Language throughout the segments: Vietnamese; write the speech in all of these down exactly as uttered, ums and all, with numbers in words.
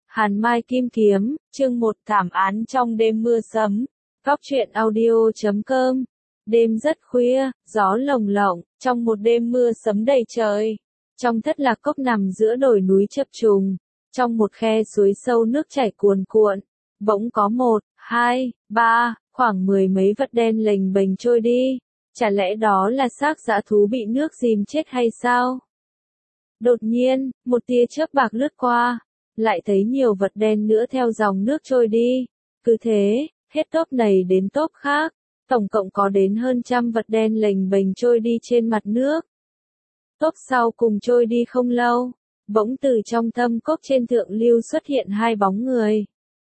Hàn Mai Kim Kiếm, chương một thảm án trong đêm mưa sấm. Góc truyện audio chấm com. Đêm rất khuya, gió lồng lộng, trong một đêm mưa sấm đầy trời. Trong thất lạc cốc nằm giữa đồi núi chập trùng, trong một khe suối sâu nước chảy cuồn cuộn, bỗng có một, hai, ba, khoảng mười mấy vật đen lềnh bềnh trôi đi. Chả lẽ đó là xác dã thú bị nước dìm chết hay sao? Đột nhiên, một tia chớp bạc lướt qua, lại thấy nhiều vật đen nữa theo dòng nước trôi đi. Cứ thế, hết tốp này đến tốp khác, tổng cộng có đến hơn trăm vật đen lềnh bềnh trôi đi trên mặt nước. Tốp sau cùng trôi đi không lâu, bỗng từ trong thâm cốc trên thượng lưu xuất hiện hai bóng người.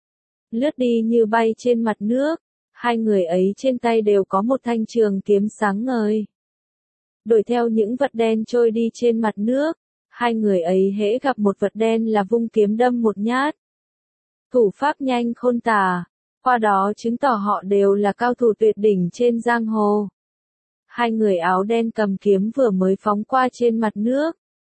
Lướt đi như bay trên mặt nước, hai người ấy trên tay đều có một thanh trường kiếm sáng ngời. Đuổi theo những vật đen trôi đi trên mặt nước, hai người ấy hễ gặp một vật đen là vung kiếm đâm một nhát. Thủ pháp nhanh khôn tả, qua đó chứng tỏ họ đều là cao thủ tuyệt đỉnh trên giang hồ. Hai người áo đen cầm kiếm vừa mới phóng qua trên mặt nước.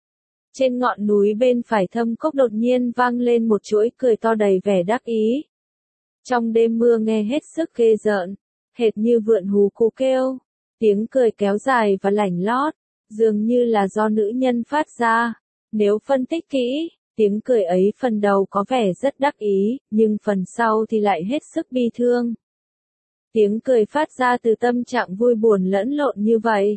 Trên ngọn núi bên phải thâm cốc đột nhiên vang lên một chuỗi cười to đầy vẻ đắc ý. Trong đêm mưa nghe hết sức ghê rợn, hệt như vượn hú cú kêu, tiếng cười kéo dài và lảnh lót, dường như là do nữ nhân phát ra. Nếu phân tích kỹ, tiếng cười ấy phần đầu có vẻ rất đắc ý, nhưng phần sau thì lại hết sức bi thương. Tiếng cười phát ra từ tâm trạng vui buồn lẫn lộn như vậy.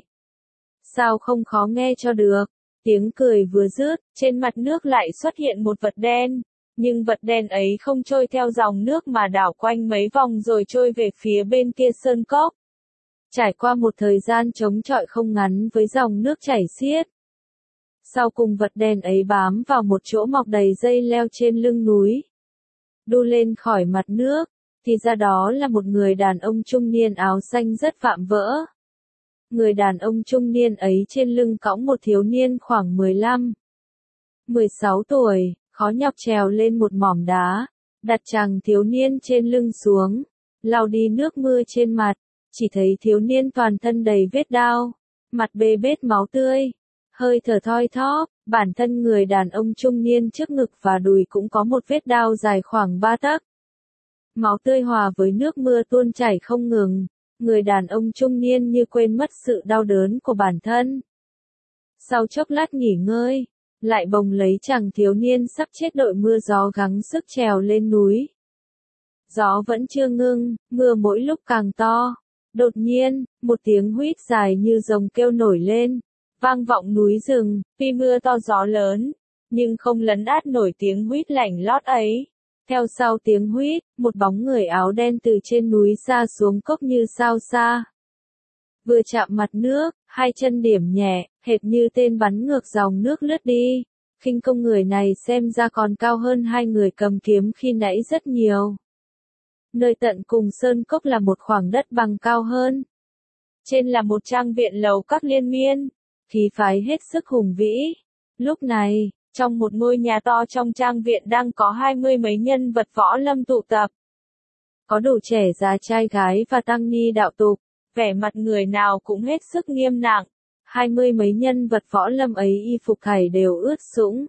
Sao không khó nghe cho được? Tiếng cười vừa dứt, trên mặt nước lại xuất hiện một vật đen. Nhưng vật đen ấy không trôi theo dòng nước mà đảo quanh mấy vòng rồi trôi về phía bên kia sơn cốc. Trải qua một thời gian chống chọi không ngắn với dòng nước chảy xiết. Sau cùng vật đen ấy bám vào một chỗ mọc đầy dây leo trên lưng núi. Đu lên khỏi mặt nước, thì ra đó là một người đàn ông trung niên áo xanh rất vạm vỡ. Người đàn ông trung niên ấy trên lưng cõng một thiếu niên khoảng mười lăm, mười sáu tuổi, khó nhọc trèo lên một mỏm đá, đặt chàng thiếu niên trên lưng xuống, lau đi nước mưa trên mặt, chỉ thấy thiếu niên toàn thân đầy vết đao, mặt bê bết máu tươi, hơi thở thoi thóp, bản thân người đàn ông trung niên trước ngực và đùi cũng có một vết đao dài khoảng ba tấc. Máu tươi hòa với nước mưa tuôn chảy không ngừng, người đàn ông trung niên như quên mất sự đau đớn của bản thân. Sau chốc lát nghỉ ngơi, lại bồng lấy chàng thiếu niên sắp chết đội mưa gió gắng sức trèo lên núi. Gió vẫn chưa ngưng, mưa mỗi lúc càng to. Đột nhiên, một tiếng huýt dài như rồng kêu nổi lên, vang vọng núi rừng. Tuy mưa to gió lớn, nhưng không lấn át nổi tiếng huýt lảnh lót ấy. Theo sau tiếng huýt, một bóng người áo đen từ trên núi xa xuống cốc như sao xa. Vừa chạm mặt nước, hai chân điểm nhẹ, hệt như tên bắn ngược dòng nước lướt đi. Khinh công người này xem ra còn cao hơn hai người cầm kiếm khi nãy rất nhiều. Nơi tận cùng sơn cốc là một khoảng đất bằng cao hơn. Trên là một trang viện lầu các liên miên, khí phái hết sức hùng vĩ. Lúc này, trong một ngôi nhà to trong trang viện đang có hai mươi mấy nhân vật võ lâm tụ tập. Có đủ trẻ già trai gái và tăng ni đạo tục, vẻ mặt người nào cũng hết sức nghiêm nặng. Hai mươi mấy nhân vật võ lâm ấy y phục thảy đều ướt sũng.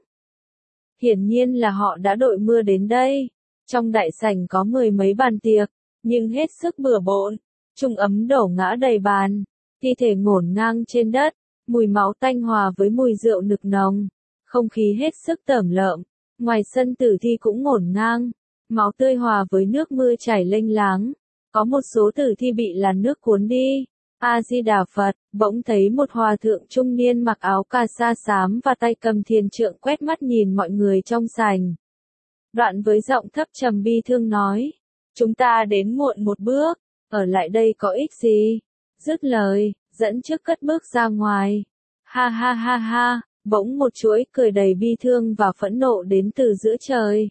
Hiển nhiên là họ đã đội mưa đến đây. Trong đại sảnh có mười mấy bàn tiệc, nhưng hết sức bừa bộn, chung ấm đổ ngã đầy bàn, thi thể ngổn ngang trên đất, mùi máu tanh hòa với mùi rượu nực nồng, không khí hết sức tởm lợm. Ngoài sân tử thi cũng ngổn ngang, máu tươi hòa với nước mưa chảy lênh láng, có một số tử thi bị làn nước cuốn đi. A Di Đà Phật, bỗng thấy một hòa thượng trung niên mặc áo cà sa xám và tay cầm thiền trượng quét mắt nhìn mọi người trong sảnh. Đoạn với giọng thấp trầm bi thương nói, chúng ta đến muộn một bước, ở lại đây có ích gì? Dứt lời, dẫn trước cất bước ra ngoài. Ha ha ha ha, bỗng một chuỗi cười đầy bi thương và phẫn nộ đến từ giữa trời.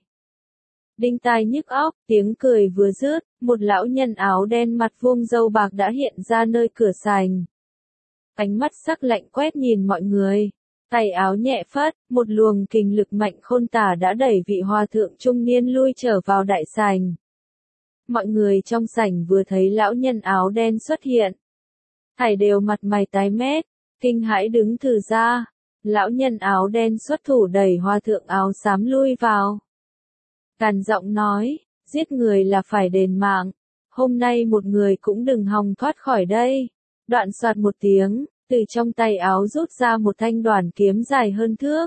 Đinh tai nhức óc, tiếng cười vừa dứt, một lão nhân áo đen mặt vuông râu bạc đã hiện ra nơi cửa sảnh. Ánh mắt sắc lạnh quét nhìn mọi người. Tay áo nhẹ phất, một luồng kình lực mạnh khôn tả đã đẩy vị hòa thượng trung niên lui trở vào đại sảnh. Mọi người trong sảnh vừa thấy lão nhân áo đen xuất hiện, thảy đều mặt mày tái mét, kinh hãi đứng thừ ra. Lão nhân áo đen xuất thủ đẩy hòa thượng áo xám lui vào. Càn giọng nói, giết người là phải đền mạng, hôm nay một người cũng đừng hòng thoát khỏi đây. Đoạn soạt một tiếng, từ trong tay áo rút ra một thanh đoản kiếm dài hơn thước.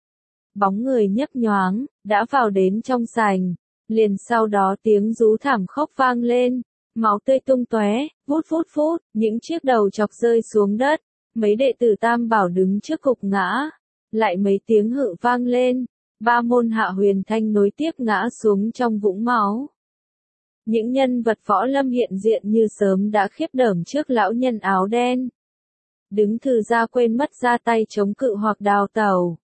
Bóng người nhấp nhoáng, đã vào đến trong sảnh, liền sau đó tiếng rú thảm khóc vang lên, máu tươi tung tóe, vút vút vút, những chiếc đầu chọc rơi xuống đất, mấy đệ tử Tam Bảo đứng trước cục ngã, lại mấy tiếng hự vang lên, ba môn Hạ Huyền Thanh nối tiếp ngã xuống trong vũng máu. Những nhân vật võ lâm hiện diện như sớm đã khiếp đảm trước lão nhân áo đen. Đứng Thư ra quên mất ra tay chống cự hoặc đào tẩu.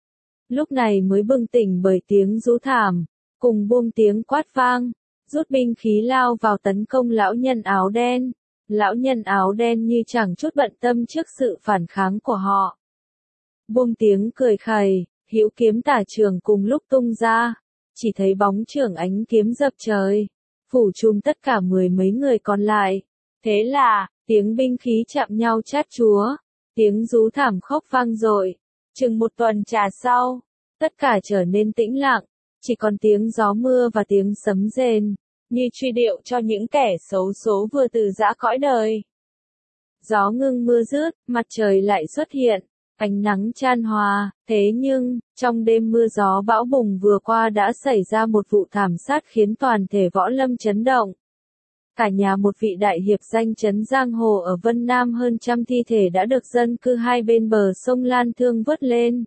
Lúc này mới bừng tỉnh bởi tiếng rú thảm, cùng buông tiếng quát vang, rút binh khí lao vào tấn công lão nhân áo đen. Lão nhân áo đen như chẳng chút bận tâm trước sự phản kháng của họ. Buông tiếng cười khẩy, hữu kiếm tả trường cùng lúc tung ra, chỉ thấy bóng trưởng ánh kiếm dập trời, phủ trùm tất cả mười mấy người còn lại. Thế là, tiếng binh khí chạm nhau chát chúa, tiếng rú thảm khóc vang dội. Chừng một tuần trà sau, tất cả trở nên tĩnh lặng, chỉ còn tiếng gió mưa và tiếng sấm rền, như truy điệu cho những kẻ xấu số vừa từ giã cõi đời. Gió ngưng mưa rứt, mặt trời lại xuất hiện, ánh nắng chan hòa, thế nhưng, trong đêm mưa gió bão bùng vừa qua đã xảy ra một vụ thảm sát khiến toàn thể võ lâm chấn động. Cả nhà một vị đại hiệp danh chấn giang hồ ở Vân Nam, hơn trăm thi thể đã được dân cư hai bên bờ sông Lan Thương vớt lên.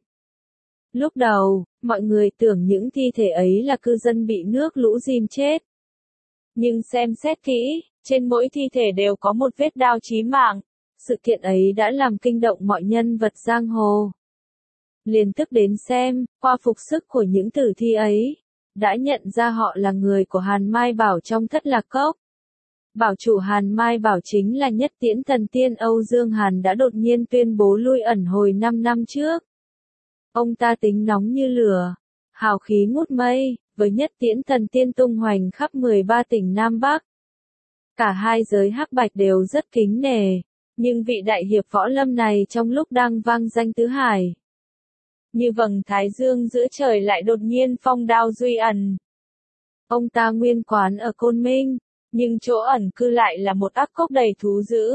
Lúc đầu, mọi người tưởng những thi thể ấy là cư dân bị nước lũ dìm chết. Nhưng xem xét kỹ, trên mỗi thi thể đều có một vết đao chí mạng. Sự kiện ấy đã làm kinh động mọi nhân vật giang hồ. Liền tức đến xem, qua phục sức của những tử thi ấy, đã nhận ra họ là người của Hàn Mai Bảo trong Thất Lạc Cốc. Bảo chủ Hàn Mai Bảo chính là Nhất Tiễn Thần Tiên Âu Dương Hàn đã đột nhiên tuyên bố lui ẩn hồi năm năm trước. Ông ta tính nóng như lửa, hào khí ngút mây, với Nhất Tiễn Thần Tiên tung hoành khắp mười ba tỉnh Nam Bắc. Cả hai giới hắc bạch đều rất kính nể, nhưng vị đại hiệp võ lâm này trong lúc đang vang danh tứ hải, như vầng thái dương giữa trời lại đột nhiên phong đao duy ẩn. Ông ta nguyên quán ở Côn Minh, nhưng chỗ ẩn cư lại là một ác cốc đầy thú dữ.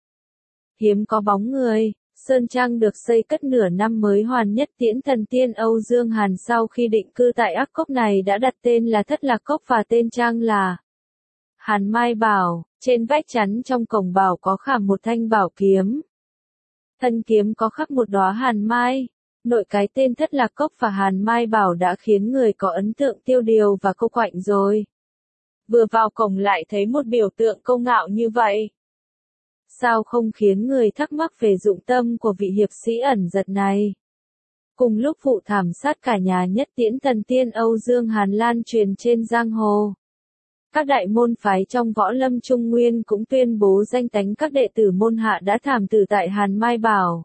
Hiếm có bóng người, sơn trang được xây cất nửa năm mới hoàn. Nhất Tiễn Thần Tiên Âu Dương Hàn sau khi định cư tại ác cốc này đã đặt tên là Thất Lạc Cốc và tên trang là Hàn Mai Bảo. Trên vách chắn trong cổng bảo có khảm một thanh bảo kiếm. Thân kiếm có khắc một đóa hàn mai. Nội cái tên Thất Lạc Cốc và Hàn Mai Bảo đã khiến người có ấn tượng tiêu điều và câu quạnh rồi. Vừa vào cổng lại thấy một biểu tượng công ngạo như vậy. Sao không khiến người thắc mắc về dụng tâm của vị hiệp sĩ ẩn giật này? Cùng lúc vụ thảm sát cả nhà Nhất Tiễn Thần Tiên Âu Dương Hàn lan truyền trên giang hồ, các đại môn phái trong võ lâm Trung Nguyên cũng tuyên bố danh tánh các đệ tử môn hạ đã thảm tử tại Hàn Mai Bảo.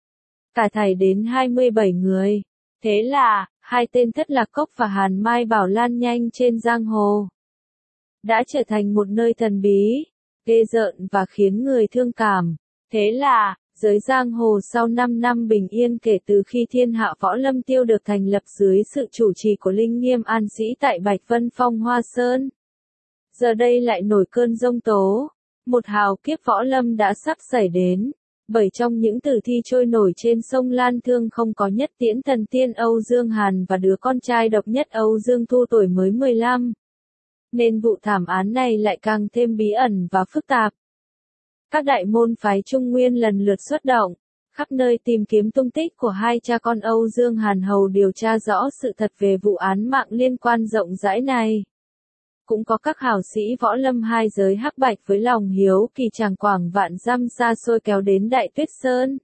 Cả thảy đến hai mươi bảy người. Thế là, hai tên Thất Lạc Cốc và Hàn Mai Bảo lan nhanh trên giang hồ, đã trở thành một nơi thần bí, ghê rợn và khiến người thương cảm. Thế là, giới giang hồ sau năm năm bình yên kể từ khi Thiên Hạ Võ Lâm Tiêu được thành lập dưới sự chủ trì của Linh Nghiêm An Sĩ tại Bạch Vân Phong Hoa Sơn, giờ đây lại nổi cơn giông tố. Một hào kiếp võ lâm đã sắp xảy đến, bởi trong những tử thi trôi nổi trên sông Lan Thương không có Nhất Tiễn Thần Tiên Âu Dương Hàn và đứa con trai độc nhất Âu Dương Thu tuổi mới mười lăm. Nên vụ thảm án này lại càng thêm bí ẩn và phức tạp. Các đại môn phái Trung Nguyên lần lượt xuất động, khắp nơi tìm kiếm tung tích của hai cha con Âu Dương Hàn hầu điều tra rõ sự thật về vụ án mạng liên quan rộng rãi này. Cũng có các hào sĩ võ lâm hai giới hắc bạch với lòng hiếu kỳ tràng quảng vạn dặm xa xôi kéo đến Đại Tuyết Sơn,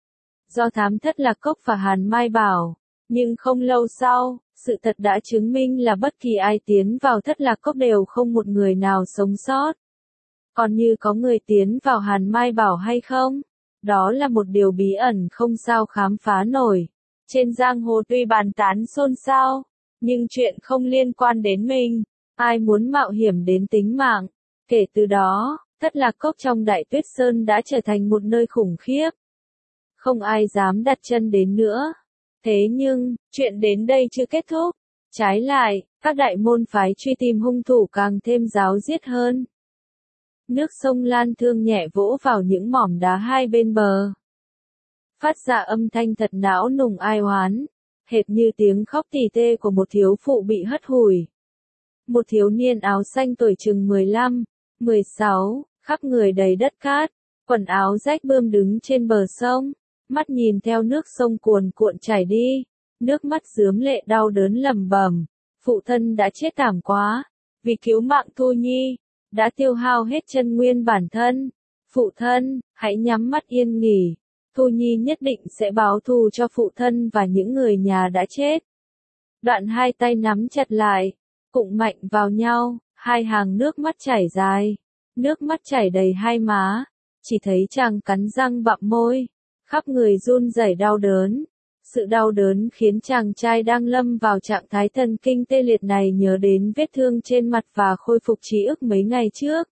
do thám Thất Lạc Cốc và Hàn Mai Bảo. Nhưng không lâu sau, sự thật đã chứng minh là bất kỳ ai tiến vào Thất Lạc Cốc đều không một người nào sống sót. Còn như có người tiến vào Hàn Mai Bảo hay không, đó là một điều bí ẩn không sao khám phá nổi. Trên giang hồ tuy bàn tán xôn xao, nhưng chuyện không liên quan đến mình, ai muốn mạo hiểm đến tính mạng. Kể từ đó, Thất Lạc Cốc trong Đại Tuyết Sơn đã trở thành một nơi khủng khiếp. Không ai dám đặt chân đến nữa. Thế nhưng, chuyện đến đây chưa kết thúc. Trái lại, các đại môn phái truy tìm hung thủ càng thêm ráo riết hơn. Nước sông Lan Thương nhẹ vỗ vào những mỏm đá hai bên bờ, phát ra âm thanh thật não nùng ai oán, hệt như tiếng khóc tỉ tê của một thiếu phụ bị hất hủi. Một thiếu niên áo xanh tuổi chừng mười lăm, mười sáu, khắp người đầy đất cát, quần áo rách bươm đứng trên bờ sông, mắt nhìn theo nước sông cuồn cuộn chảy đi, nước mắt rướm lệ đau đớn lẩm bẩm, phụ thân đã chết thảm quá, vì cứu mạng Thu Nhi, đã tiêu hao hết chân nguyên bản thân. Phụ thân, hãy nhắm mắt yên nghỉ, Thu Nhi nhất định sẽ báo thù cho phụ thân và những người nhà đã chết. Đoạn hai tay nắm chặt lại, cụng mạnh vào nhau, hai hàng nước mắt chảy dài, nước mắt chảy đầy hai má, chỉ thấy chàng cắn răng bặm môi, khắp người run rẩy đau đớn. Sự đau đớn khiến chàng trai đang lâm vào trạng thái thần kinh tê liệt này nhớ đến vết thương trên mặt và khôi phục ký ức mấy ngày trước.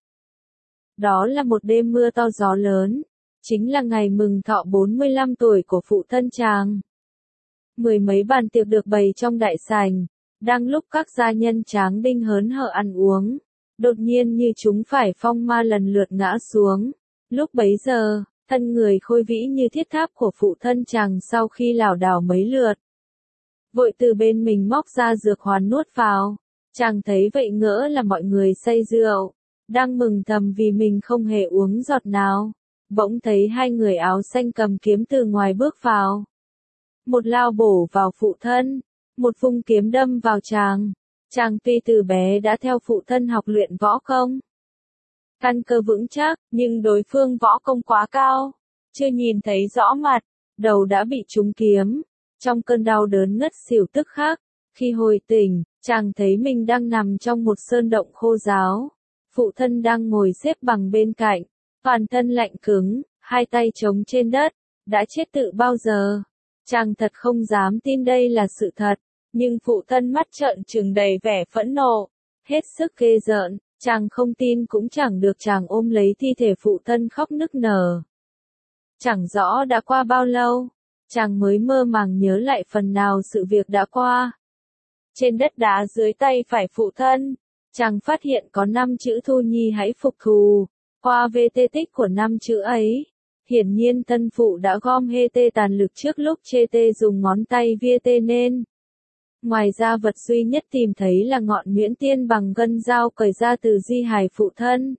Đó là một đêm mưa to gió lớn, chính là ngày mừng thọ bốn mươi lăm tuổi của phụ thân chàng. Mười mấy bàn tiệc được bày trong đại sảnh, đang lúc các gia nhân tráng đinh hớn hở ăn uống, đột nhiên như chúng phải phong ma lần lượt ngã xuống. Lúc bấy giờ, thân người khôi vĩ như thiết tháp của phụ thân chàng sau khi lảo đảo mấy lượt, vội từ bên mình móc ra dược hoàn nuốt vào. Chàng thấy vậy ngỡ là mọi người say rượu, đang mừng thầm vì mình không hề uống giọt nào. Bỗng thấy hai người áo xanh cầm kiếm từ ngoài bước vào. Một lao bổ vào phụ thân, một vung kiếm đâm vào chàng. Chàng tuy từ bé đã theo phụ thân học luyện võ công, căn cơ vững chắc, nhưng đối phương võ công quá cao, chưa nhìn thấy rõ mặt, đầu đã bị trúng kiếm. Trong cơn đau đớn ngất xỉu tức khắc, khi hồi tỉnh, chàng thấy mình đang nằm trong một sơn động khô ráo. Phụ thân đang ngồi xếp bằng bên cạnh, toàn thân lạnh cứng, hai tay chống trên đất, đã chết từ bao giờ. Chàng thật không dám tin đây là sự thật, nhưng phụ thân mắt trợn trừng đầy vẻ phẫn nộ, hết sức ghê rợn, chàng không tin cũng chẳng được, chàng ôm lấy thi thể phụ thân khóc nức nở. Chẳng rõ đã qua bao lâu, chàng mới mơ màng nhớ lại phần nào sự việc đã qua. Trên đất đá dưới tay phải phụ thân, chàng phát hiện có năm chữ Thu Nhi hãy phục thù. Qua vê tê tích của năm chữ ấy, hiển nhiên thân phụ đã gom hê tê tàn lực trước lúc chê tê dùng ngón tay via tê nên. Ngoài ra vật duy nhất tìm thấy là ngọn nhuyễn tiên bằng gân dao cởi ra từ di hài phụ thân.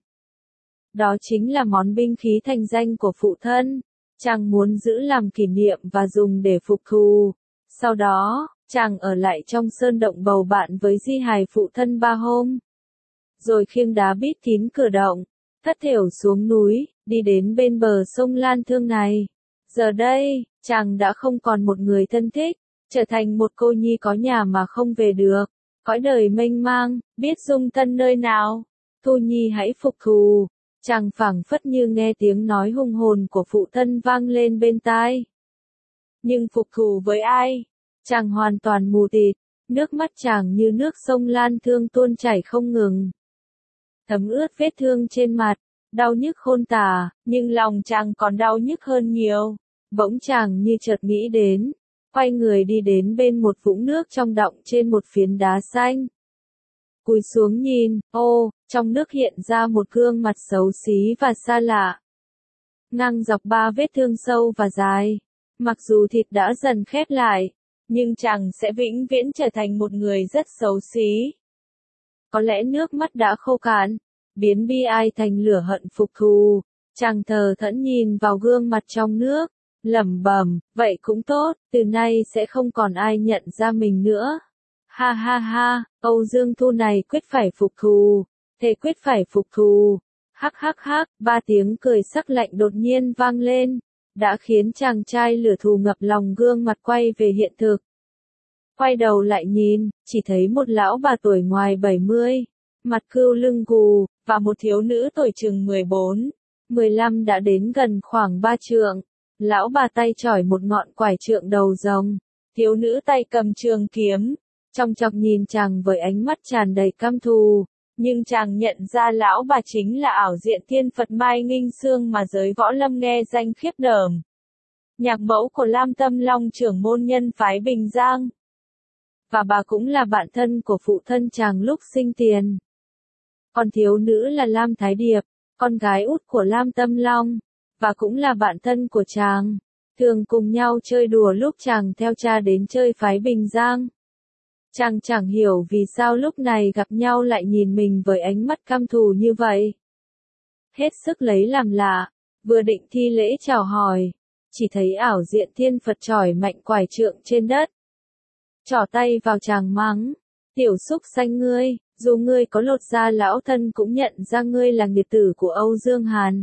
Đó chính là món binh khí thành danh của phụ thân, chàng muốn giữ làm kỷ niệm và dùng để phục thù. Sau đó, chàng ở lại trong sơn động bầu bạn với di hài phụ thân ba hôm. Rồi khiêng đá bít kín cửa động, thất thểu xuống núi, đi đến bên bờ sông Lan Thương này. Giờ đây, chàng đã không còn một người thân thích, trở thành một cô nhi có nhà mà không về được. Cõi đời mênh mang, biết dung thân nơi nào. Thu Nhi hãy phục thù. Chàng phảng phất như nghe tiếng nói hùng hồn của phụ thân vang lên bên tai. Nhưng phục thù với ai? Chàng hoàn toàn mù tịt, nước mắt chàng như nước sông Lan Thương tuôn chảy không ngừng, thấm ướt vết thương trên mặt, đau nhức khôn tả, nhưng lòng chàng còn đau nhức hơn nhiều. Bỗng chàng như chợt nghĩ đến, quay người đi đến bên một vũng nước trong động trên một phiến đá xanh. Cúi xuống nhìn, ô, trong nước hiện ra một gương mặt xấu xí và xa lạ. Ngang dọc ba vết thương sâu và dài, mặc dù thịt đã dần khép lại, nhưng chàng sẽ vĩnh viễn trở thành một người rất xấu xí. Có lẽ nước mắt đã khô cạn, biến bi ai thành lửa hận phục thù. Chàng thờ thẫn nhìn vào gương mặt trong nước, lẩm bẩm, vậy cũng tốt, từ nay sẽ không còn ai nhận ra mình nữa. Ha ha ha, Âu Dương Thu này quyết phải phục thù, thề quyết phải phục thù. Hắc hắc hắc, ba tiếng cười sắc lạnh đột nhiên vang lên, đã khiến chàng trai lửa thù ngập lòng gương mặt quay về hiện thực. Quay đầu lại nhìn, chỉ thấy một lão bà tuổi ngoài bảy mươi, mặt cưu lưng gù, và một thiếu nữ tuổi chừng mười bốn, mười lăm đã đến gần khoảng ba trượng. Lão bà tay chỏi một ngọn quải trượng đầu rồng, thiếu nữ tay cầm trường kiếm, trong chọc nhìn chàng với ánh mắt tràn đầy căm thù. Nhưng chàng nhận ra lão bà chính là ảo diện thiên Phật Mai Nghinh Sương mà giới võ lâm nghe danh khiếp đởm. Nhạc mẫu của Lam Tâm Long trưởng môn nhân phái Bình Giang. và bà cũng là bạn thân của phụ thân chàng lúc sinh tiền. Còn thiếu nữ là Lam Thái Điệp, con gái út của Lam Tâm Long, và cũng là bạn thân của chàng, thường cùng nhau chơi đùa lúc chàng theo cha đến chơi phái Bình Giang. Chàng chẳng hiểu vì sao lúc này gặp nhau lại nhìn mình với ánh mắt căm thù như vậy. Hết sức lấy làm lạ, vừa định thi lễ chào hỏi, chỉ thấy ảo diện thiên Phật chỏi mạnh quải trượng trên đất. Trỏ tay vào chàng mắng, tiểu súc sanh ngươi, dù ngươi có lột da lão thân cũng nhận ra ngươi là nghiệt tử của Âu Dương Hàn.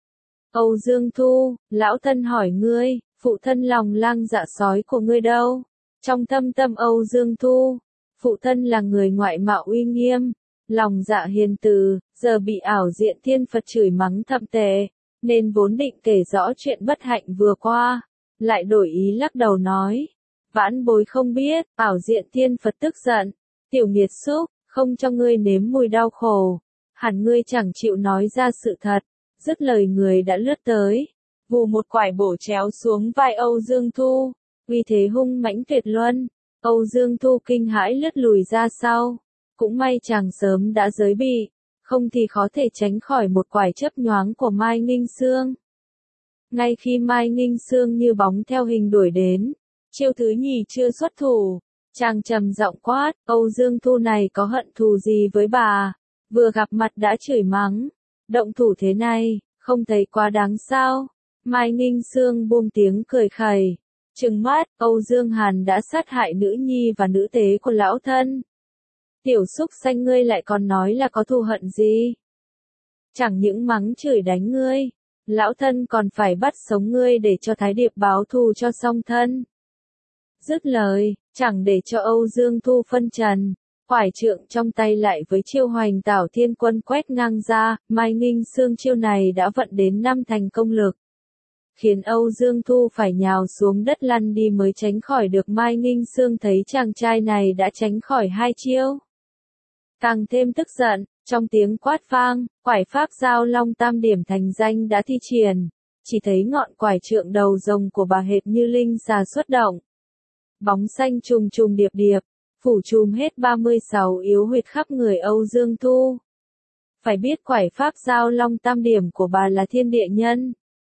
Âu Dương Thu, lão thân hỏi ngươi, phụ thân lòng lang dạ sói của ngươi đâu? Trong thâm tâm Âu Dương Thu, phụ thân là người ngoại mạo uy nghiêm, lòng dạ hiền từ, giờ bị ảo diện thiên Phật chửi mắng thậm tệ, nên vốn định kể rõ chuyện bất hạnh vừa qua, lại đổi ý lắc đầu nói. Vãn bối không biết, ảo diện thiên Phật tức giận, tiểu nghiệt xúc, không cho ngươi nếm mùi đau khổ, hẳn ngươi chẳng chịu nói ra sự thật. Dứt lời người đã lướt tới, vù một quải bổ chéo xuống vai Âu Dương Thu, uy thế hung mãnh tuyệt luân. Âu Dương Thu kinh hãi lướt lùi ra sau, cũng may chàng sớm đã giới bị, không thì khó thể tránh khỏi một quải chớp nhoáng của Mai Nghinh Sương. Ngay khi Mai Nghinh Sương như bóng theo hình đuổi đến, chiêu thứ nhì chưa xuất thủ, chàng trầm giọng quát, Âu Dương Thu này có hận thù gì với bà, vừa gặp mặt đã chửi mắng, động thủ thế này, không thấy quá đáng sao? Mai Nghinh Sương buông tiếng cười khẩy, trừng mắt, Âu Dương Hàn đã sát hại nữ nhi và nữ tế của lão thân. Tiểu súc sanh ngươi lại còn nói là có thù hận gì? Chẳng những mắng chửi đánh ngươi, lão thân còn phải bắt sống ngươi để cho Thái Điệp báo thù cho song thân. Dứt lời, chẳng để cho Âu Dương Thu phân trần, quải trượng trong tay lại với chiêu hoành tảo thiên quân quét ngang ra, Mai Nghinh Sương chiêu này đã vận đến năm thành công lực, khiến Âu Dương Thu phải nhào xuống đất lăn đi mới tránh khỏi được. Mai Nghinh Sương thấy chàng trai này đã tránh khỏi hai chiêu, càng thêm tức giận, trong tiếng quát vang, quải pháp giao long tam điểm thành danh đã thi triển, chỉ thấy ngọn quải trượng đầu rồng của bà hệt như linh xà xuất động. Bóng xanh trùng trùng điệp điệp, phủ trùm hết ba mươi sáu yếu huyệt khắp người Âu Dương Thu. Phải biết quải pháp giao long tam điểm của bà là thiên địa nhân,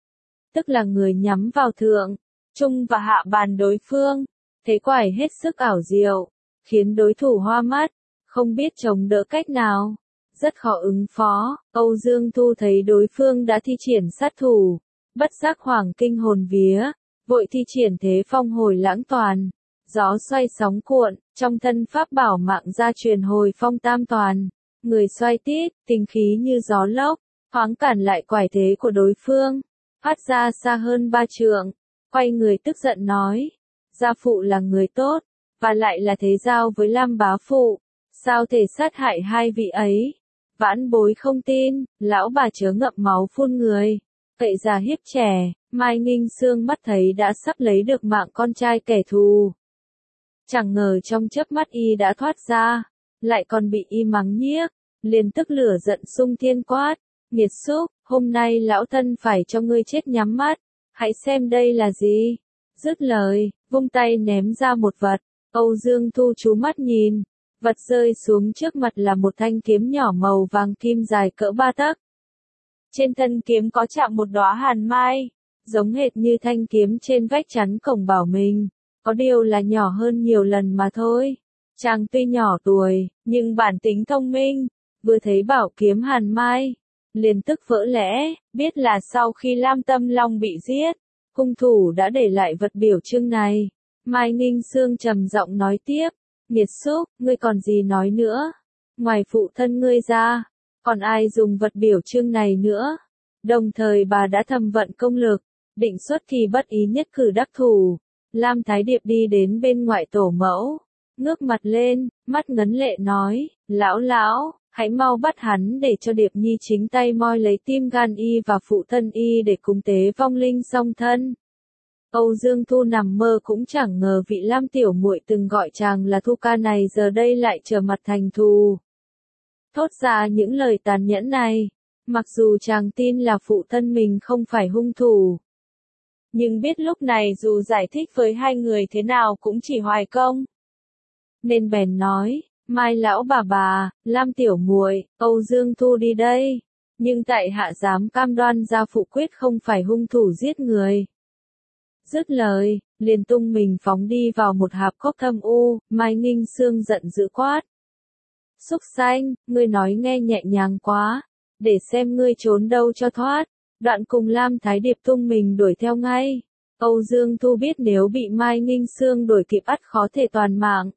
tức là người nhắm vào thượng, trung và hạ bàn đối phương, thế quải hết sức ảo diệu, khiến đối thủ hoa mắt, không biết chống đỡ cách nào, rất khó ứng phó. Âu Dương Thu thấy đối phương đã thi triển sát thủ, bất giác hoảng kinh hồn vía, vội thi triển thế phong hồi lãng toàn, gió xoay sóng cuộn, trong thân pháp bảo mạng gia truyền hồi phong tam toàn, người xoay tít, tinh khí như gió lốc, thoáng cản lại quải thế của đối phương, phát ra xa hơn ba trượng, quay người tức giận nói, gia phụ là người tốt, và lại là thế giao với Lam bá phụ, sao thể sát hại hai vị ấy? Vãn bối không tin, lão bà chớ ngậm máu phun người, cậy già hiếp trẻ. Mai Nghinh Sương mắt thấy đã sắp lấy được mạng con trai kẻ thù, chẳng ngờ trong chớp mắt y đã thoát ra, lại còn bị y mắng nhiếc, liền tức lửa giận sung thiên quát, nghiệt xúc, hôm nay lão thân phải cho ngươi chết nhắm mắt, hãy xem đây là gì. Dứt lời, vung tay ném ra một vật, Âu Dương Thu chú mắt nhìn, vật rơi xuống trước mặt là một thanh kiếm nhỏ màu vàng kim dài cỡ ba tấc. Trên thân kiếm có chạm một đóa hàn mai, giống hệt như thanh kiếm trên vách chắn cổng bảo mình, có điều là nhỏ hơn nhiều lần mà thôi. Chàng tuy nhỏ tuổi, nhưng bản tính thông minh, vừa thấy bảo kiếm hàn mai, liền tức vỡ lẽ, biết là sau khi Lam Tâm Long bị giết, hung thủ đã để lại vật biểu trưng này. Mai Nghinh Sương trầm giọng nói tiếp, nghiệt xúc, ngươi còn gì nói nữa? Ngoài phụ thân ngươi ra, còn ai dùng vật biểu trưng này nữa? Đồng thời bà đã thầm vận công lực, định xuất kỳ bất ý nhất cử đắc thủ. Lam Thái Điệp đi đến bên ngoại tổ mẫu, ngước mặt lên, mắt ngấn lệ nói, lão lão, hãy mau bắt hắn để cho Điệp Nhi chính tay moi lấy tim gan y và phụ thân y để cúng tế vong linh song thân. Âu Dương Thu nằm mơ cũng chẳng ngờ vị Lam tiểu muội từng gọi chàng là Thu ca này giờ đây lại trở mặt thành thù. Thốt ra những lời tàn nhẫn này, mặc dù chàng tin là phụ thân mình không phải hung thủ, nhưng biết lúc này dù giải thích với hai người thế nào cũng chỉ hoài công. nên bèn nói, Mai lão bà bà, Lam tiểu muội, Âu Dương Thu đi đây. Nhưng tại hạ dám cam đoan gia phụ quyết không phải hung thủ giết người. Dứt lời, liền tung mình phóng đi vào một hạp cốc thâm u, Mai Nghinh Sương giận dữ quát. Súc sanh, ngươi nói nghe nhẹ nhàng quá, để xem ngươi trốn đâu cho thoát. Đoạn cùng Lam Thái Điệp tung mình đuổi theo ngay. Âu Dương Thu biết nếu bị Mai Nghinh Sương đuổi kịp ắt khó thể toàn mạng,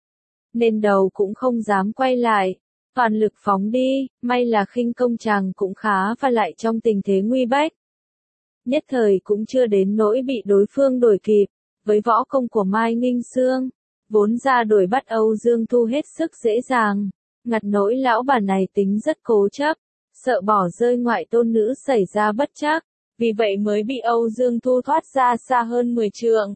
nên đầu cũng không dám quay lại, toàn lực phóng đi, may là khinh công chàng cũng khá và lại trong tình thế nguy bách. Nhất thời cũng chưa đến nỗi bị đối phương đuổi kịp, với võ công của Mai Nghinh Sương, vốn ra đuổi bắt Âu Dương Thu hết sức dễ dàng, ngặt nỗi lão bà này tính rất cố chấp, sợ bỏ rơi ngoại tôn nữ xảy ra bất trắc, vì vậy mới bị Âu Dương Thu thoát ra xa hơn mười trượng.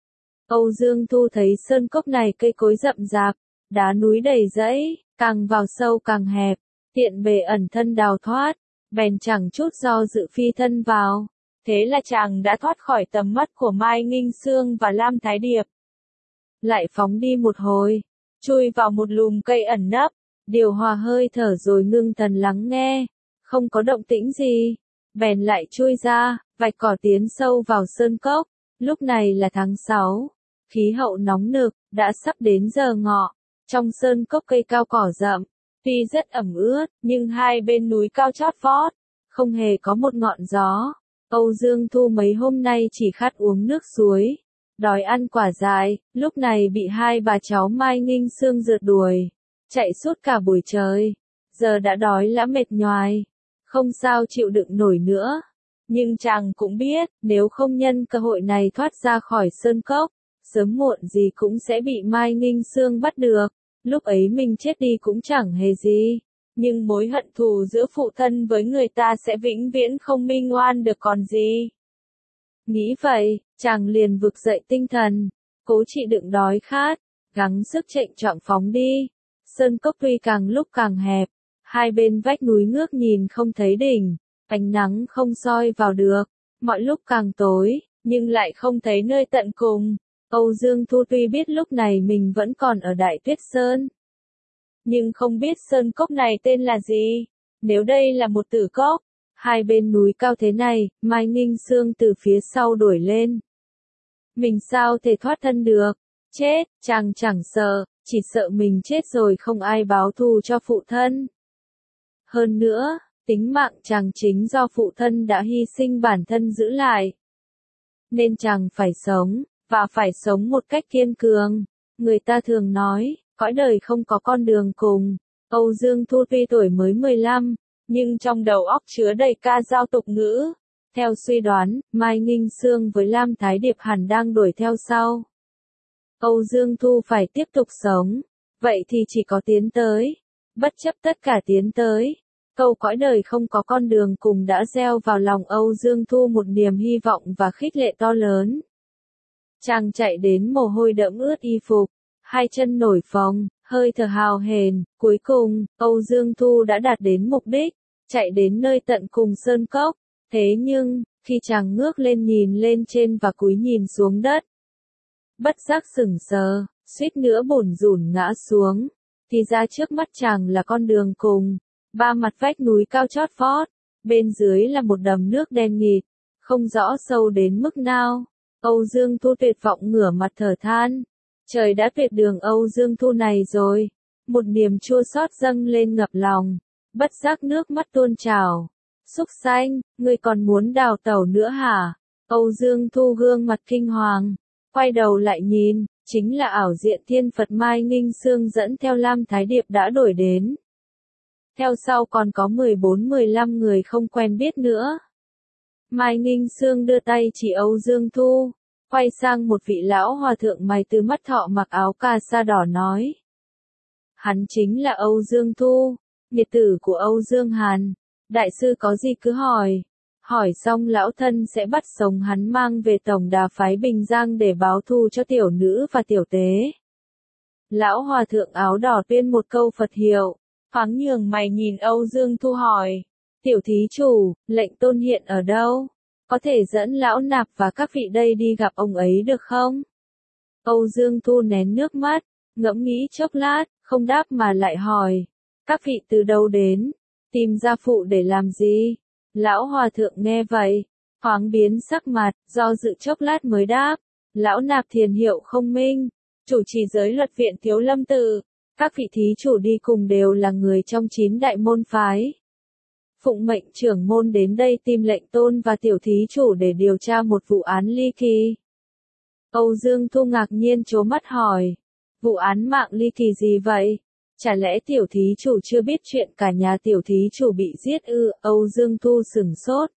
Âu Dương Thu thấy sơn cốc này cây cối rậm rạp, đá núi đầy rẫy, càng vào sâu càng hẹp, tiện bề ẩn thân đào thoát, bèn chẳng chút do dự phi thân vào. Thế là chàng đã thoát khỏi tầm mắt của Mai Nghinh Sương và Lam Thái Điệp. Lại phóng đi một hồi, chui vào một lùm cây ẩn nấp, điều hòa hơi thở rồi ngưng thần lắng nghe, không có động tĩnh gì, bèn lại chui ra, vạch cỏ tiến sâu vào sơn cốc. Lúc này là tháng sáu, khí hậu nóng nực, đã sắp đến giờ ngọ, trong sơn cốc cây cao cỏ rậm, tuy rất ẩm ướt, nhưng hai bên núi cao chót vót, không hề có một ngọn gió. Âu Dương Thu mấy hôm nay chỉ khát uống nước suối, đói ăn quả dại, lúc này bị hai bà cháu Mai Nghinh Sương rượt đuổi, chạy suốt cả buổi trời, giờ đã đói lã mệt nhoài, không sao chịu đựng nổi nữa. Nhưng chàng cũng biết, nếu không nhân cơ hội này thoát ra khỏi sơn cốc, sớm muộn gì cũng sẽ bị Mai Nghinh Sương bắt được, lúc ấy mình chết đi cũng chẳng hề gì. Nhưng mối hận thù giữa phụ thân với người ta sẽ vĩnh viễn không minh oan được còn gì. Nghĩ vậy, chàng liền vực dậy tinh thần, cố chịu đựng đói khát, gắng sức chạy trọn phóng đi. Sơn cốc tuy càng lúc càng hẹp, hai bên vách núi ngước nhìn không thấy đỉnh, ánh nắng không soi vào được, mọi lúc càng tối, nhưng lại không thấy nơi tận cùng. Âu Dương Thu tuy biết lúc này mình vẫn còn ở Đại Tuyết Sơn, nhưng không biết sơn cốc này tên là gì. Nếu đây là một tử cốc, hai bên núi cao thế này, Mai Nghinh Sương từ phía sau đuổi lên, mình sao thể thoát thân được? Chết, chàng chẳng sợ, chỉ sợ mình chết rồi không ai báo thù cho phụ thân. Hơn nữa, tính mạng chàng chính do phụ thân đã hy sinh bản thân giữ lại, nên chàng phải sống, và phải sống một cách kiên cường. Người ta thường nói, cõi đời không có con đường cùng. Âu Dương Thu tuy tuổi mới mười lăm, nhưng trong đầu óc chứa đầy ca dao tục ngữ. Theo suy đoán, Mai Nghinh Sương với Lam Thái Điệp hẳn đang đuổi theo sau. Âu Dương Thu phải tiếp tục sống, vậy thì chỉ có tiến tới. Bất chấp tất cả tiến tới, câu cõi đời không có con đường cùng đã gieo vào lòng Âu Dương Thu một niềm hy vọng và khích lệ to lớn. Chàng chạy đến mồ hôi đẫm ướt y phục, hai chân nổi phồng, hơi thở hào hển, cuối cùng, Âu Dương Thu đã đạt đến mục đích, chạy đến nơi tận cùng sơn cốc. Thế nhưng, khi chàng ngước lên nhìn lên trên và cúi nhìn xuống đất, bất giác sững sờ, suýt nữa bủn rủn ngã xuống, thì ra trước mắt chàng là con đường cùng, ba mặt vách núi cao chót vót, bên dưới là một đầm nước đen nghịt, không rõ sâu đến mức nào. Âu Dương Thu tuyệt vọng ngửa mặt thở than, trời đã tuyệt đường Âu Dương Thu này rồi, một niềm chua xót dâng lên ngập lòng, bất giác nước mắt tuôn trào. Súc sanh, ngươi còn muốn đào tẩu nữa hả? Âu Dương Thu gương mặt kinh hoàng, quay đầu lại nhìn, chính là ảo diện thiên Phật Mai Nghinh Sương dẫn theo Lam Thái Điệp đã đuổi đến. Theo sau còn có mười bốn mười lăm người không quen biết nữa. Mai Nghinh Sương đưa tay chỉ Âu Dương Thu, quay sang một vị lão hòa thượng mày từ mắt thọ mặc áo cà sa đỏ nói. Hắn chính là Âu Dương Thu, nghiệt tử của Âu Dương Hàn. Đại sư có gì cứ hỏi. Hỏi xong lão thân sẽ bắt sống hắn mang về tổng đà phái Bình Giang để báo thù cho tiểu nữ và tiểu tế. Lão hòa thượng áo đỏ tuyên một câu Phật hiệu, thoáng nhường mày nhìn Âu Dương Thu hỏi. Tiểu thí chủ, lệnh tôn hiện ở đâu? Có thể dẫn lão nạp và các vị đây đi gặp ông ấy được không? Âu Dương Thu nén nước mắt, ngẫm nghĩ chốc lát, không đáp mà lại hỏi. Các vị từ đâu đến? Tìm gia phụ để làm gì? Lão hòa thượng nghe vậy, thoáng biến sắc mặt, do dự chốc lát mới đáp. Lão nạp thiền hiệu Không Minh, chủ trì giới luật viện Thiếu Lâm Tự. Các vị thí chủ đi cùng đều là người trong chín đại môn phái. Phụng mệnh trưởng môn đến đây tìm lệnh tôn và tiểu thí chủ để điều tra một vụ án ly kỳ. Âu Dương Thu ngạc nhiên trố mắt hỏi. Vụ án mạng ly kỳ gì vậy? Chả lẽ tiểu thí chủ chưa biết chuyện cả nhà tiểu thí chủ bị giết ư? Âu Dương Thu sửng sốt.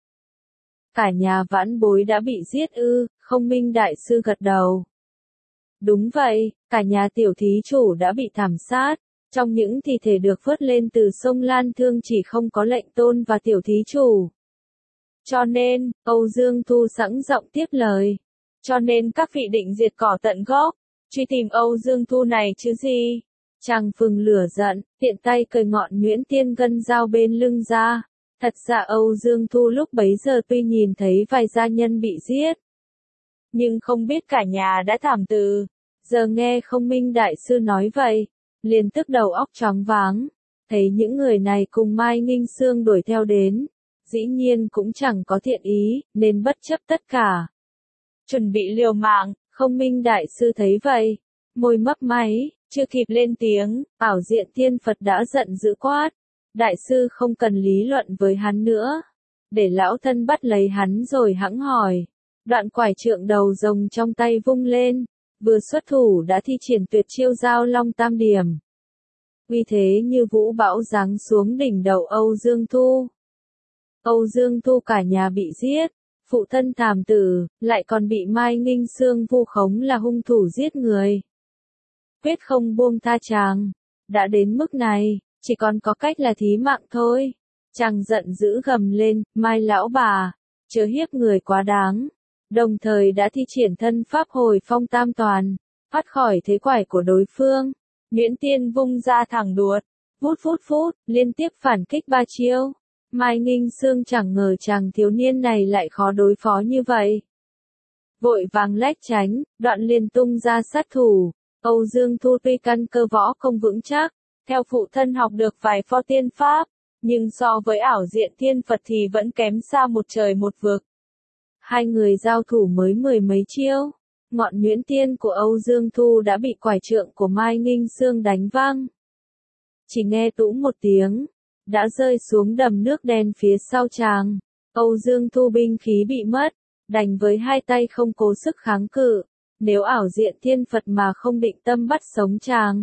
Cả nhà vãn bối đã bị giết ư? Không Minh đại sư gật đầu. Đúng vậy, cả nhà tiểu thí chủ đã bị thảm sát. Trong những thi thể được vớt lên từ sông Lan Thương chỉ không có lệnh tôn và tiểu thí chủ. Cho nên, Âu Dương Thu sẵn giọng tiếp lời. Cho nên các vị định diệt cỏ tận gốc, truy tìm Âu Dương Thu này chứ gì? Chàng Phừng lửa giận, tiện tay cởi ngọn nhuyễn tiên gân dao bên lưng ra. Thật ra Âu Dương Thu lúc bấy giờ tuy nhìn thấy vài gia nhân bị giết, nhưng không biết cả nhà đã thảm tử. Giờ nghe Không Minh đại sư nói vậy, liền tức đầu óc choáng váng, thấy những người này cùng Mai Nghinh Sương đuổi theo đến, dĩ nhiên cũng chẳng có thiện ý, nên bất chấp tất cả. Chuẩn bị liều mạng, Không Minh đại sư thấy vậy, môi mấp máy, chưa kịp lên tiếng, Ảo Diện Thiên Phật đã giận dữ quát. Đại sư không cần lý luận với hắn nữa, để lão thân bắt lấy hắn rồi hẵng hỏi. Đoạn quải trượng đầu rồng trong tay vung lên, vừa xuất thủ đã thi triển tuyệt chiêu Giao Long Tam Điểm. Uy thế như vũ bão giáng xuống đỉnh đầu Âu Dương Thu. Âu Dương Thu cả nhà bị giết, phụ thân thảm tử, lại còn bị Mai Nghinh Sương vu khống là hung thủ giết người. Quyết không buông tha chàng, đã đến mức này, chỉ còn có cách là thí mạng thôi. Chàng giận dữ gầm lên, Mai lão bà, chớ hiếp người quá đáng. Đồng thời đã thi triển thân pháp hồi phong tam toàn, thoát khỏi thế quải của đối phương. Nhuyễn tiên vung ra thẳng đuột, vút vút vút, liên tiếp phản kích ba chiêu. Mai Nghinh Sương chẳng ngờ chàng thiếu niên này lại khó đối phó như vậy. Vội vàng lách tránh, đoạn liền tung ra sát thủ. Âu Dương Thu tuy căn cơ võ không vững chắc, theo phụ thân học được vài pho tiên pháp, nhưng so với Ảo Diện Thiên Phật thì vẫn kém xa một trời một vực. Hai người giao thủ mới mười mấy chiêu, ngọn nhuyễn tiên của Âu Dương Thu đã bị quải trượng của Mai Nghinh Sương đánh văng. Chỉ nghe tũm một tiếng, đã rơi xuống đầm nước đen phía sau chàng. Âu Dương Thu binh khí bị mất, đành với hai tay không cố sức kháng cự. Nếu Ảo Diện Thiên Phật mà không định tâm bắt sống chàng,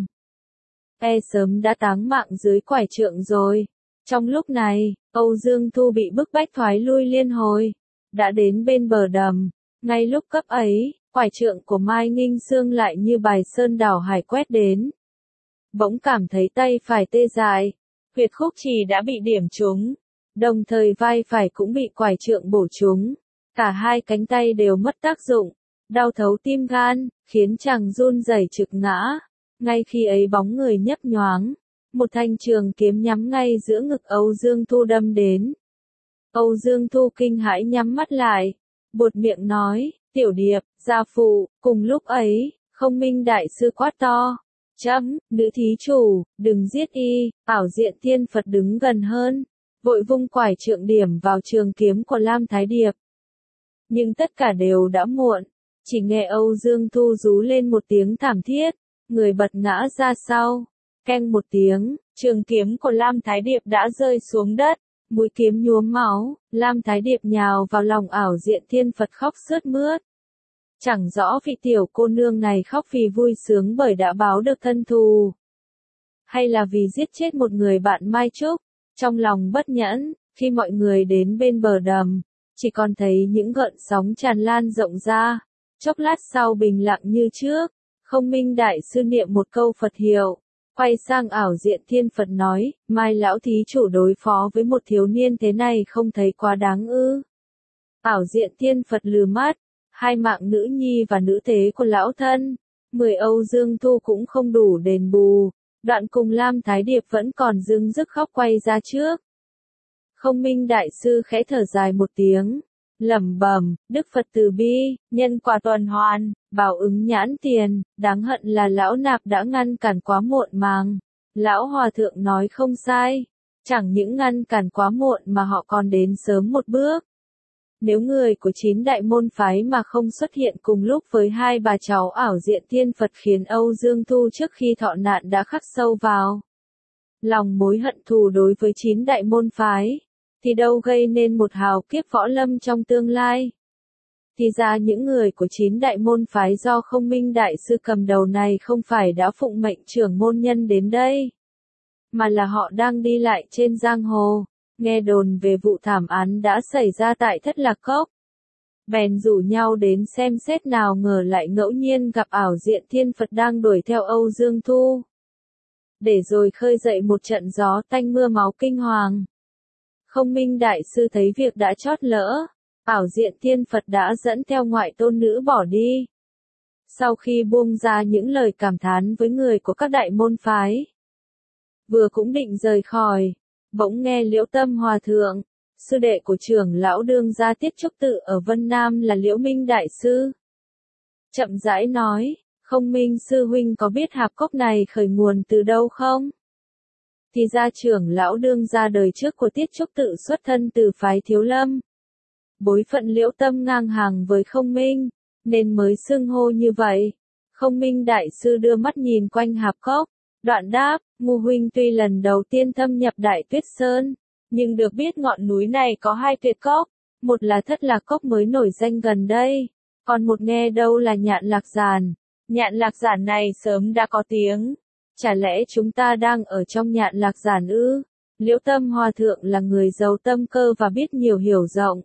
e sớm đã táng mạng dưới quải trượng rồi. Trong lúc này, Âu Dương Thu bị bức bách thoái lui liên hồi, đã đến bên bờ đầm. Ngay lúc cấp ấy, quải trượng của Mai Nghinh Sương lại như bài sơn đảo hải quét đến. Bỗng cảm thấy tay phải tê dại, huyệt khúc trì đã bị điểm trúng, đồng thời vai phải cũng bị quải trượng bổ trúng. Cả hai cánh tay đều mất tác dụng, đau thấu tim gan, khiến chàng run rẩy trực ngã. Ngay khi ấy bóng người nhấp nhoáng, một thanh trường kiếm nhắm ngay giữa ngực Âu Dương Thu đâm đến. Âu Dương Thu kinh hãi nhắm mắt lại, buột miệng nói, tiểu điệp, gia phụ. Cùng lúc ấy, Không Minh đại sư quát to, chấm, nữ thí chủ, đừng giết y. Ảo Diện Thiên Phật đứng gần hơn, vội vung quải trượng điểm vào trường kiếm của Lam Thái Điệp. Nhưng tất cả đều đã muộn, chỉ nghe Âu Dương Thu rú lên một tiếng thảm thiết, người bật ngã ra sau. Keng một tiếng, trường kiếm của Lam Thái Điệp đã rơi xuống đất, mũi kiếm nhuốm máu. Lam Thái Điệp nhào vào lòng Ảo Diện Thiên Phật khóc sướt mướt. Chẳng rõ vị tiểu cô nương này khóc vì vui sướng bởi đã báo được thân thù, hay là vì giết chết một người bạn Mai Trúc. Trong lòng bất nhẫn, khi mọi người đến bên bờ đầm, chỉ còn thấy những gợn sóng tràn lan rộng ra. Chốc lát sau bình lặng như trước, Không Minh đại sư niệm một câu Phật hiệu, quay sang Ảo Diện Thiên Phật nói, Mai lão thí chủ đối phó với một thiếu niên thế này không thấy quá đáng ư? Ảo Diện Thiên Phật lừ mắt, hai mạng nữ nhi và nữ tế của lão thân, mười Âu Dương Thu cũng không đủ đền bù. Đoạn cùng Lam Thái Điệp vẫn còn dưng dứt khóc quay ra trước. Không Minh đại sư khẽ thở dài một tiếng, lẩm bẩm, Đức Phật từ bi, nhân quả tuần hoàn, báo ứng nhãn tiền, đáng hận là lão nạp đã ngăn cản quá muộn màng. Lão hòa thượng nói không sai, chẳng những ngăn cản quá muộn mà họ còn đến sớm một bước. Nếu người của chín đại môn phái mà không xuất hiện cùng lúc với hai bà cháu ảo diện thiên Phật khiến Âu Dương Thu trước khi thọ nạn đã khắc sâu vào lòng mối hận thù đối với chín đại môn phái, thì đâu gây nên một hào kiếp võ lâm trong tương lai. Thì ra những người của chín đại môn phái do Không Minh Đại Sư cầm đầu này không phải đã phụng mệnh trưởng môn nhân đến đây, mà là họ đang đi lại trên giang hồ, nghe đồn về vụ thảm án đã xảy ra tại Thất Lạc Cốc. Bèn rủ nhau đến xem xét, nào ngờ lại ngẫu nhiên gặp ảo diện thiên Phật đang đuổi theo Âu Dương Thu, để rồi khơi dậy một trận gió tanh mưa máu kinh hoàng. Không Minh Đại Sư thấy việc đã chót lỡ, ảo diện thiên Phật đã dẫn theo ngoại tôn nữ bỏ đi. Sau khi buông ra những lời cảm thán với người của các đại môn phái, vừa cũng định rời khỏi, bỗng nghe Liễu Tâm Hòa Thượng, sư đệ của trưởng lão đương gia Tiết Trúc Tự ở Vân Nam là Liễu Minh Đại Sư, chậm rãi nói, Không Minh sư huynh có biết hạp cốc này khởi nguồn từ đâu không? Thì ra trưởng lão đương gia đời trước của Tiết Trúc Tự xuất thân từ phái Thiếu Lâm. Bối phận Liễu Tâm ngang hàng với Không Minh, nên mới xưng hô như vậy. Không Minh Đại Sư đưa mắt nhìn quanh hạp cốc, đoạn đáp, Ngô huynh tuy lần đầu tiên thâm nhập Đại Tuyết Sơn, nhưng được biết ngọn núi này có hai tuyệt cốc, một là Thất Lạc Cốc mới nổi danh gần đây, còn một nghe đâu là Nhạn Lạc Giàn. Nhạn Lạc Giàn này sớm đã có tiếng, chả lẽ chúng ta đang ở trong Nhạn Lạc Giàn ư? Liễu Tâm Hòa Thượng là người giàu tâm cơ và biết nhiều hiểu rộng.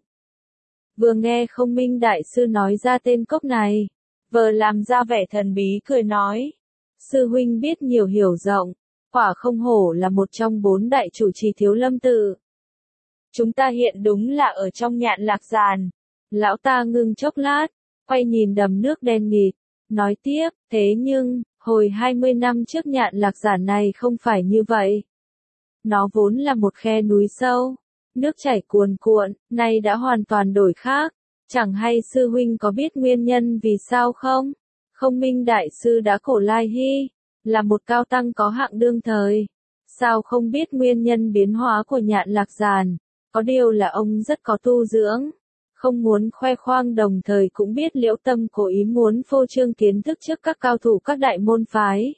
Vừa nghe Không Minh Đại Sư nói ra tên cốc này, vờ làm ra vẻ thần bí cười nói, sư huynh biết nhiều hiểu rộng, quả không hổ là một trong bốn đại chủ trì Thiếu Lâm tự. Chúng ta hiện đúng là ở trong Nhạn Lạc Giàn. Lão ta ngưng chốc lát, quay nhìn đầm nước đen nghịt, nói tiếp, thế nhưng, hồi hai mươi năm trước Nhạn Lạc Giàn này không phải như vậy. Nó vốn là một khe núi sâu, nước chảy cuồn cuộn, nay đã hoàn toàn đổi khác. Chẳng hay sư huynh có biết nguyên nhân vì sao không? Không Minh Đại Sư đã cổ lai hy, là một cao tăng có hạng đương thời. Sao không biết nguyên nhân biến hóa của Nhạn Lạc Giàn? Có điều là ông rất có tu dưỡng, không muốn khoe khoang, đồng thời cũng biết Liễu Tâm cố ý muốn phô trương kiến thức trước các cao thủ các đại môn phái.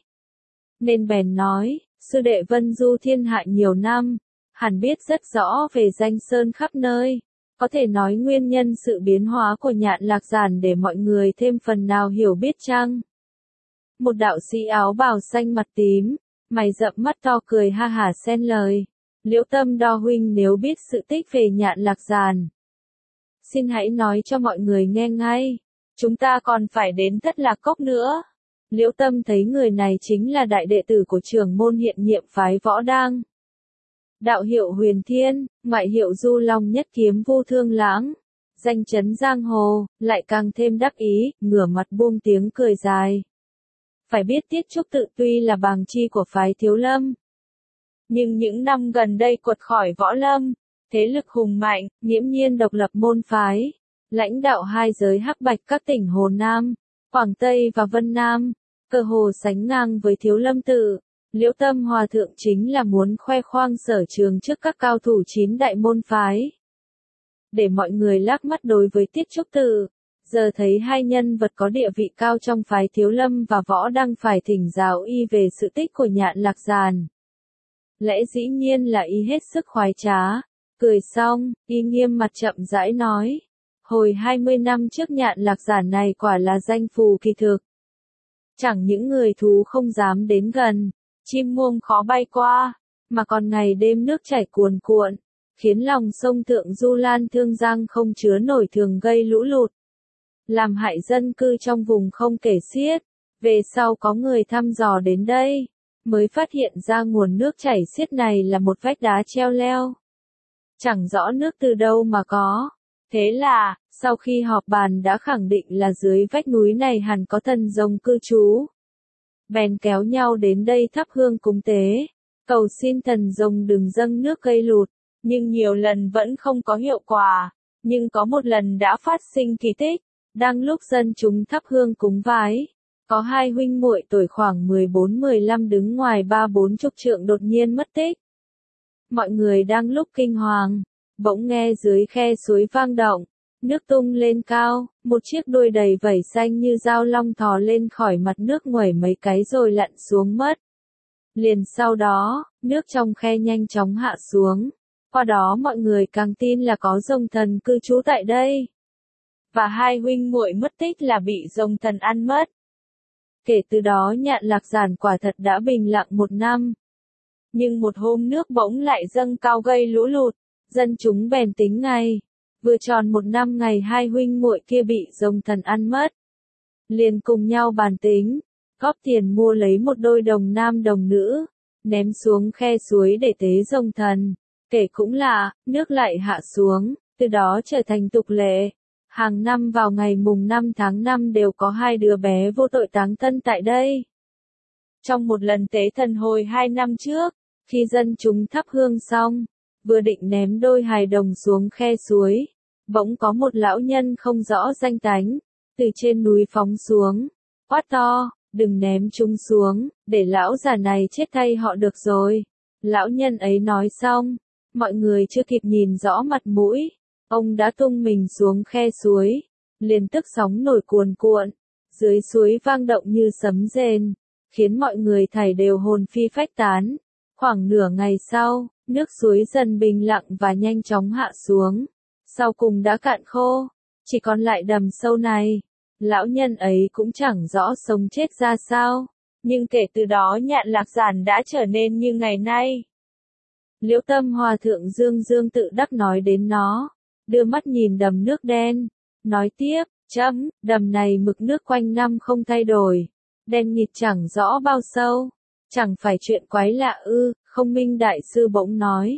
Nên bèn nói, sư đệ Vân Du thiên hạ nhiều năm, hẳn biết rất rõ về danh sơn khắp nơi, có thể nói nguyên nhân sự biến hóa của Nhạn Lạc Giàn để mọi người thêm phần nào hiểu biết chăng? Một đạo sĩ áo bào xanh mặt tím, mày rậm mắt to cười ha hả xen lời, Liễu Tâm đo huynh nếu biết sự tích về Nhạn Lạc Giàn, xin hãy nói cho mọi người nghe ngay, chúng ta còn phải đến Thất Lạc Cốc nữa. Liễu Tâm thấy người này chính là đại đệ tử của trưởng môn hiện nhiệm phái Võ Đang. Đạo hiệu Huyền Thiên, ngoại hiệu Du Long Nhất Kiếm Vô Thương Lãng, danh chấn giang hồ, lại càng thêm đắc ý, ngửa mặt buông tiếng cười dài. Phải biết Tiết Trúc Tự tuy là bàng chi của phái Thiếu Lâm, nhưng những năm gần đây quật khỏi võ lâm, thế lực hùng mạnh, nghiễm nhiên độc lập môn phái, lãnh đạo hai giới hắc bạch các tỉnh Hồ Nam, Quảng Tây và Vân Nam, cơ hồ sánh ngang với Thiếu Lâm tự. Liễu Tâm Hòa Thượng chính là muốn khoe khoang sở trường trước các cao thủ chín đại môn phái, để mọi người lác mắt đối với Tiết Trúc Tự. Giờ thấy hai nhân vật có địa vị cao trong phái Thiếu Lâm và Võ Đang phải thỉnh giáo y về sự tích của Nhạn Lạc Giàn, lẽ dĩ nhiên là y hết sức khoái trá. Cười xong, y nghiêm mặt chậm rãi nói, hồi hai mươi năm trước Nhạn Lạc Giàn này quả là danh phù kỳ thực. Chẳng những người thú không dám đến gần, chim muông khó bay qua, mà còn ngày đêm nước chảy cuồn cuộn, khiến lòng sông Thượng Du Lan Thương Giang không chứa nổi, thường gây lũ lụt, làm hại dân cư trong vùng không kể xiết. Về sau có người thăm dò đến đây, mới phát hiện ra nguồn nước chảy xiết này là một vách đá treo leo, chẳng rõ nước từ đâu mà có. Thế là, sau khi họp bàn đã khẳng định là dưới vách núi này hẳn có thần rồng cư trú, bèn kéo nhau đến đây thắp hương cúng tế, cầu xin thần rồng đừng dâng nước gây lụt, nhưng nhiều lần vẫn không có hiệu quả. Nhưng có một lần đã phát sinh kỳ tích, đang lúc dân chúng thắp hương cúng vái, có hai huynh muội tuổi khoảng mười bốn mười lăm đứng ngoài ba bốn chục trượng đột nhiên mất tích. Mọi người đang lúc kinh hoàng, bỗng nghe dưới khe suối vang động, nước tung lên cao, một chiếc đuôi đầy vảy xanh như dao long thò lên khỏi mặt nước nguẩy mấy cái rồi lặn xuống mất. Liền sau đó, nước trong khe nhanh chóng hạ xuống, qua đó mọi người càng tin là có rồng thần cư trú tại đây. Và hai huynh muội mất tích là bị rồng thần ăn mất. Kể từ đó Nhạn Lạc Giản quả thật đã bình lặng một năm. Nhưng một hôm nước bỗng lại dâng cao gây lũ lụt, dân chúng bèn tính ngày, vừa tròn một năm ngày hai huynh muội kia bị rồng thần ăn mất. Liền cùng nhau bàn tính, góp tiền mua lấy một đôi đồng nam đồng nữ, ném xuống khe suối để tế rồng thần. Kể cũng lạ, nước lại hạ xuống, từ đó trở thành tục lệ. Hàng năm vào ngày mùng năm tháng năm đều có hai đứa bé vô tội táng thân tại đây. Trong một lần tế thần hồi hai năm trước, khi dân chúng thắp hương xong, vừa định ném đôi hài đồng xuống khe suối, bỗng có một lão nhân không rõ danh tánh, từ trên núi phóng xuống, quát to, đừng ném chúng xuống, để lão già này chết thay họ được rồi. Lão nhân ấy nói xong, mọi người chưa kịp nhìn rõ mặt mũi, ông đã tung mình xuống khe suối, liền tức sóng nổi cuồn cuộn, dưới suối vang động như sấm rền, khiến mọi người thảy đều hồn phi phách tán. Khoảng nửa ngày sau, nước suối dần bình lặng và nhanh chóng hạ xuống, sau cùng đã cạn khô, chỉ còn lại đầm sâu này. Lão nhân ấy cũng chẳng rõ sống chết ra sao, nhưng kể từ đó Nhạn Lạc Giản đã trở nên như ngày nay. Liễu Tâm Hòa Thượng dương dương tự đắc nói đến nó, đưa mắt nhìn đầm nước đen, nói tiếp, chấm, đầm này mực nước quanh năm không thay đổi, đen nghịt chẳng rõ bao sâu, chẳng phải chuyện quái lạ ư, Không Minh Đại Sư bỗng nói.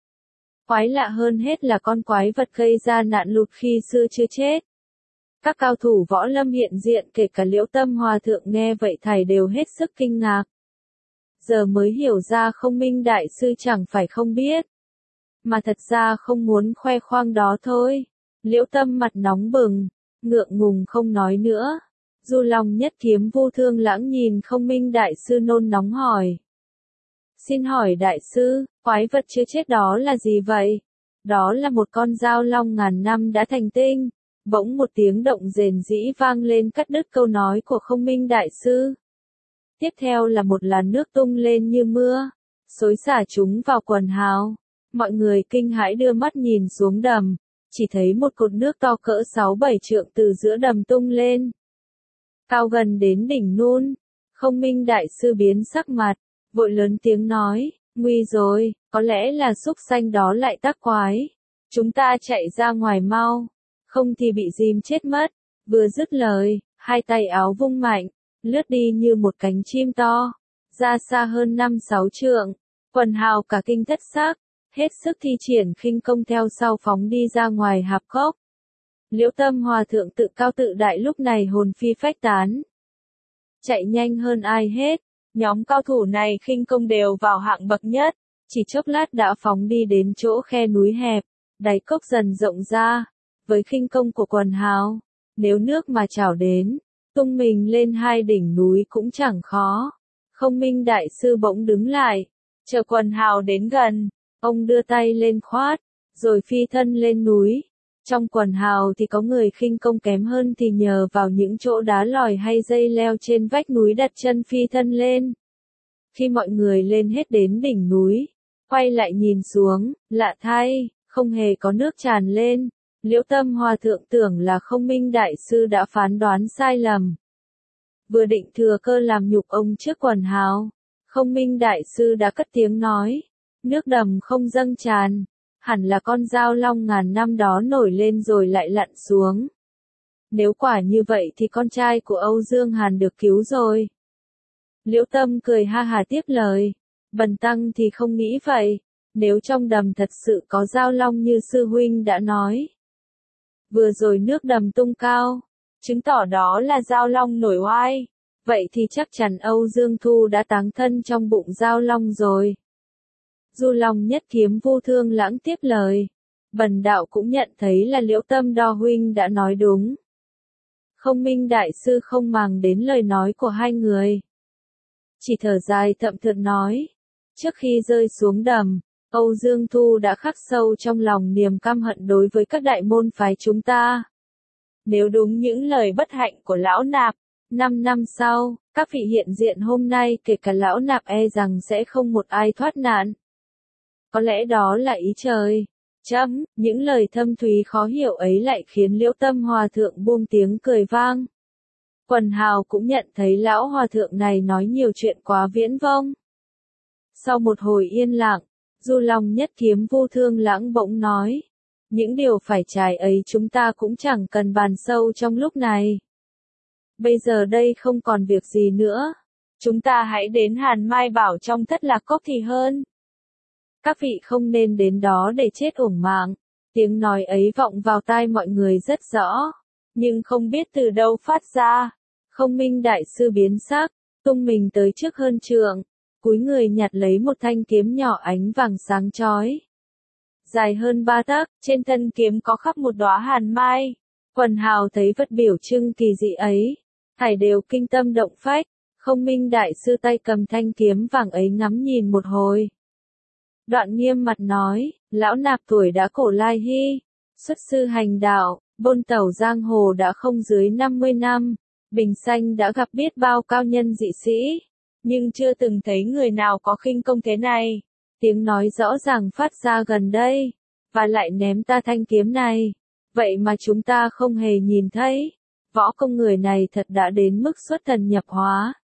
Quái lạ hơn hết là con quái vật gây ra nạn lụt khi xưa chưa chết. Các cao thủ võ lâm hiện diện kể cả Liễu Tâm Hòa Thượng nghe vậy thầy đều hết sức kinh ngạc. Giờ mới hiểu ra Không Minh Đại Sư chẳng phải không biết, mà thật ra không muốn khoe khoang đó thôi. Liễu Tâm mặt nóng bừng, ngượng ngùng không nói nữa. Du Long Nhất Kiếm Vu Thương Lãng nhìn Không Minh Đại Sư nôn nóng hỏi. Xin hỏi Đại Sư, quái vật chưa chết đó là gì vậy? Đó là một con dao long ngàn năm đã thành tinh. Bỗng một tiếng động rền rĩ vang lên cắt đứt câu nói của Không Minh Đại Sư. Tiếp theo là một làn nước tung lên như mưa, xối xả chúng vào quần hào. Mọi người kinh hãi đưa mắt nhìn xuống đầm, chỉ thấy một cột nước to cỡ sáu bảy trượng từ giữa đầm tung lên, cao gần đến đỉnh nun. Không Minh Đại Sư biến sắc mặt, vội lớn tiếng nói, nguy rồi, có lẽ là súc sanh đó lại tác quái. Chúng ta chạy ra ngoài mau, không thì bị dìm chết mất. Vừa dứt lời, hai tay áo vung mạnh, lướt đi như một cánh chim to, ra xa hơn năm sáu trượng. Quần hào cả kinh thất xác, hết sức thi triển khinh công theo sau phóng đi ra ngoài hạp cốc. Liễu Tâm Hòa Thượng tự cao tự đại lúc này hồn phi phách tán, chạy nhanh hơn ai hết. Nhóm cao thủ này khinh công đều vào hạng bậc nhất, chỉ chốc lát đã phóng đi đến chỗ khe núi hẹp, đáy cốc dần rộng ra. Với khinh công của quần hào, nếu nước mà trào đến, tung mình lên hai đỉnh núi cũng chẳng khó. Không Minh Đại Sư bỗng đứng lại, chờ quần hào đến gần, ông đưa tay lên khoát, rồi phi thân lên núi. Trong quần hào thì có người khinh công kém hơn thì nhờ vào những chỗ đá lòi hay dây leo trên vách núi đặt chân phi thân lên. Khi mọi người lên hết đến đỉnh núi, quay lại nhìn xuống, lạ thay, không hề có nước tràn lên. Liễu Tâm Hòa Thượng tưởng là Không Minh Đại Sư đã phán đoán sai lầm. Vừa định thừa cơ làm nhục ông trước quần hào, Không Minh Đại Sư đã cất tiếng nói, nước đầm không dâng tràn, hẳn là con dao long ngàn năm đó nổi lên rồi lại lặn xuống. Nếu quả như vậy thì con trai của Âu Dương Hàn được cứu rồi. Liễu Tâm cười ha hà tiếp lời, bần tăng thì không nghĩ vậy, nếu trong đầm thật sự có dao long như sư huynh đã nói. Vừa rồi nước đầm tung cao, chứng tỏ đó là dao long nổi oai, vậy thì chắc chắn Âu Dương Thu đã táng thân trong bụng dao long rồi. Du Long Nhất Kiếm Vu Thương Lãng tiếp lời, Bần đạo cũng nhận thấy là Liễu Tâm Đo huynh đã nói đúng. Không Minh đại sư không màng đến lời nói của hai người. Chỉ thở dài thậm thượt nói. Trước khi rơi xuống đầm, Âu Dương Thu đã khắc sâu trong lòng niềm căm hận đối với các đại môn phái chúng ta. Nếu đúng những lời bất hạnh của lão nạp, năm năm sau, các vị hiện diện hôm nay kể cả lão nạp e rằng sẽ không một ai thoát nạn. Có lẽ đó là ý trời. Chấm, những lời thâm thúy khó hiểu ấy lại khiến Liễu Tâm Hòa Thượng buông tiếng cười vang. Quần hào cũng nhận thấy lão hòa thượng này nói nhiều chuyện quá viễn vông. Sau một hồi yên lặng, Du Long Nhất Kiếm Vô Thương Lãng bỗng nói. Những điều phải trái ấy chúng ta cũng chẳng cần bàn sâu trong lúc này. Bây giờ đây không còn việc gì nữa. Chúng ta hãy đến Hàn Mai Bảo trong Thất Lạc Cốc thì hơn. Các vị không nên đến đó để chết uổng mạng. Tiếng nói ấy vọng vào tai mọi người rất rõ. Nhưng không biết từ đâu phát ra. Không Minh đại sư biến sắc, tung mình tới trước hơn trượng. Cúi người nhặt lấy một thanh kiếm nhỏ ánh vàng sáng chói. Dài hơn ba tấc, trên thân kiếm có khắc một đóa hàn mai. Quần hào thấy vật biểu trưng kỳ dị ấy, thảy đều kinh tâm động phách. Không Minh đại sư tay cầm thanh kiếm vàng ấy ngắm nhìn một hồi. Đoạn nghiêm mặt nói, lão nạp tuổi đã cổ lai hy, xuất sư hành đạo, bôn tẩu giang hồ đã không dưới năm mươi năm, bình sanh đã gặp biết bao cao nhân dị sĩ, nhưng chưa từng thấy người nào có khinh công thế này. Tiếng nói rõ ràng phát ra gần đây, và lại ném ta thanh kiếm này, vậy mà chúng ta không hề nhìn thấy. Võ công người này thật đã đến mức xuất thần nhập hóa.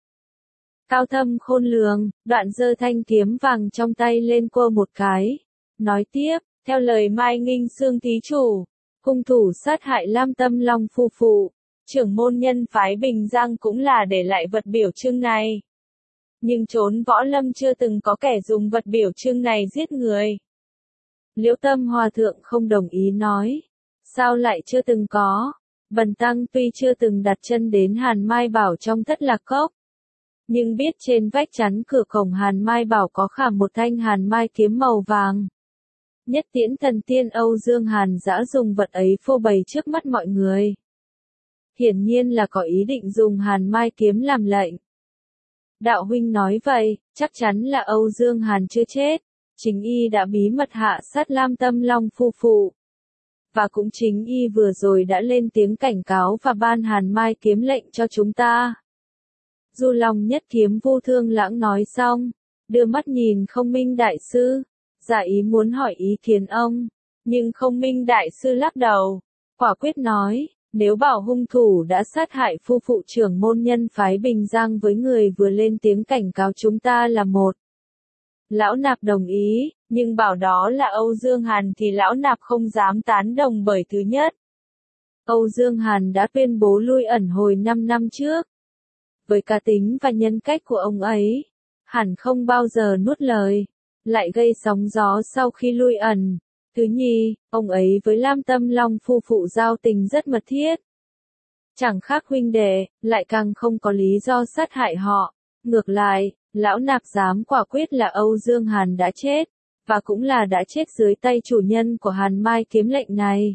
Cao thâm khôn lường, đoạn giơ thanh kiếm vàng trong tay lên quơ một cái. Nói tiếp, theo lời Mai Nghinh Sương thí chủ, hung thủ sát hại Lam Tâm Long phu phụ, trưởng môn nhân phái Bình Giang cũng là để lại vật biểu trưng này. Nhưng trốn võ lâm chưa từng có kẻ dùng vật biểu trưng này giết người. Liễu Tâm Hòa Thượng không đồng ý nói. Sao lại chưa từng có? Bần tăng tuy chưa từng đặt chân đến Hàn Mai Bảo trong Thất Lạc Cốc, nhưng biết trên vách chắn cửa cổng Hàn Mai Bảo có khảm một thanh Hàn Mai kiếm màu vàng. Nhất Tiễn thần tiên Âu Dương Hàn Dã dùng vật ấy phô bày trước mắt mọi người. Hiển nhiên là có ý định dùng Hàn Mai kiếm làm lệnh. Đạo huynh nói vậy, chắc chắn là Âu Dương Hàn chưa chết. Chính y đã bí mật hạ sát Lam Tâm Long phu phụ. Và cũng chính y vừa rồi đã lên tiếng cảnh cáo và ban Hàn Mai kiếm lệnh cho chúng ta. Du Long Nhất Kiếm Vô Thương Lãng nói xong, đưa mắt nhìn Không Minh đại sư, giả ý muốn hỏi ý kiến ông, nhưng Không Minh đại sư lắc đầu, quả quyết nói, nếu bảo hung thủ đã sát hại phu phụ trưởng môn nhân phái Bình Giang với người vừa lên tiếng cảnh cáo chúng ta là một. Lão nạp đồng ý, nhưng bảo đó là Âu Dương Hàn thì lão nạp không dám tán đồng bởi thứ nhất. Âu Dương Hàn đã tuyên bố lui ẩn hồi năm năm trước. Với cá tính và nhân cách của ông ấy, hẳn không bao giờ nuốt lời, lại gây sóng gió sau khi lui ẩn. Thứ nhì, ông ấy với Lam Tâm Long phu phụ giao tình rất mật thiết. Chẳng khác huynh đệ, lại càng không có lý do sát hại họ. Ngược lại, lão nạp dám quả quyết là Âu Dương Hàn đã chết, và cũng là đã chết dưới tay chủ nhân của Hàn Mai kiếm lệnh này.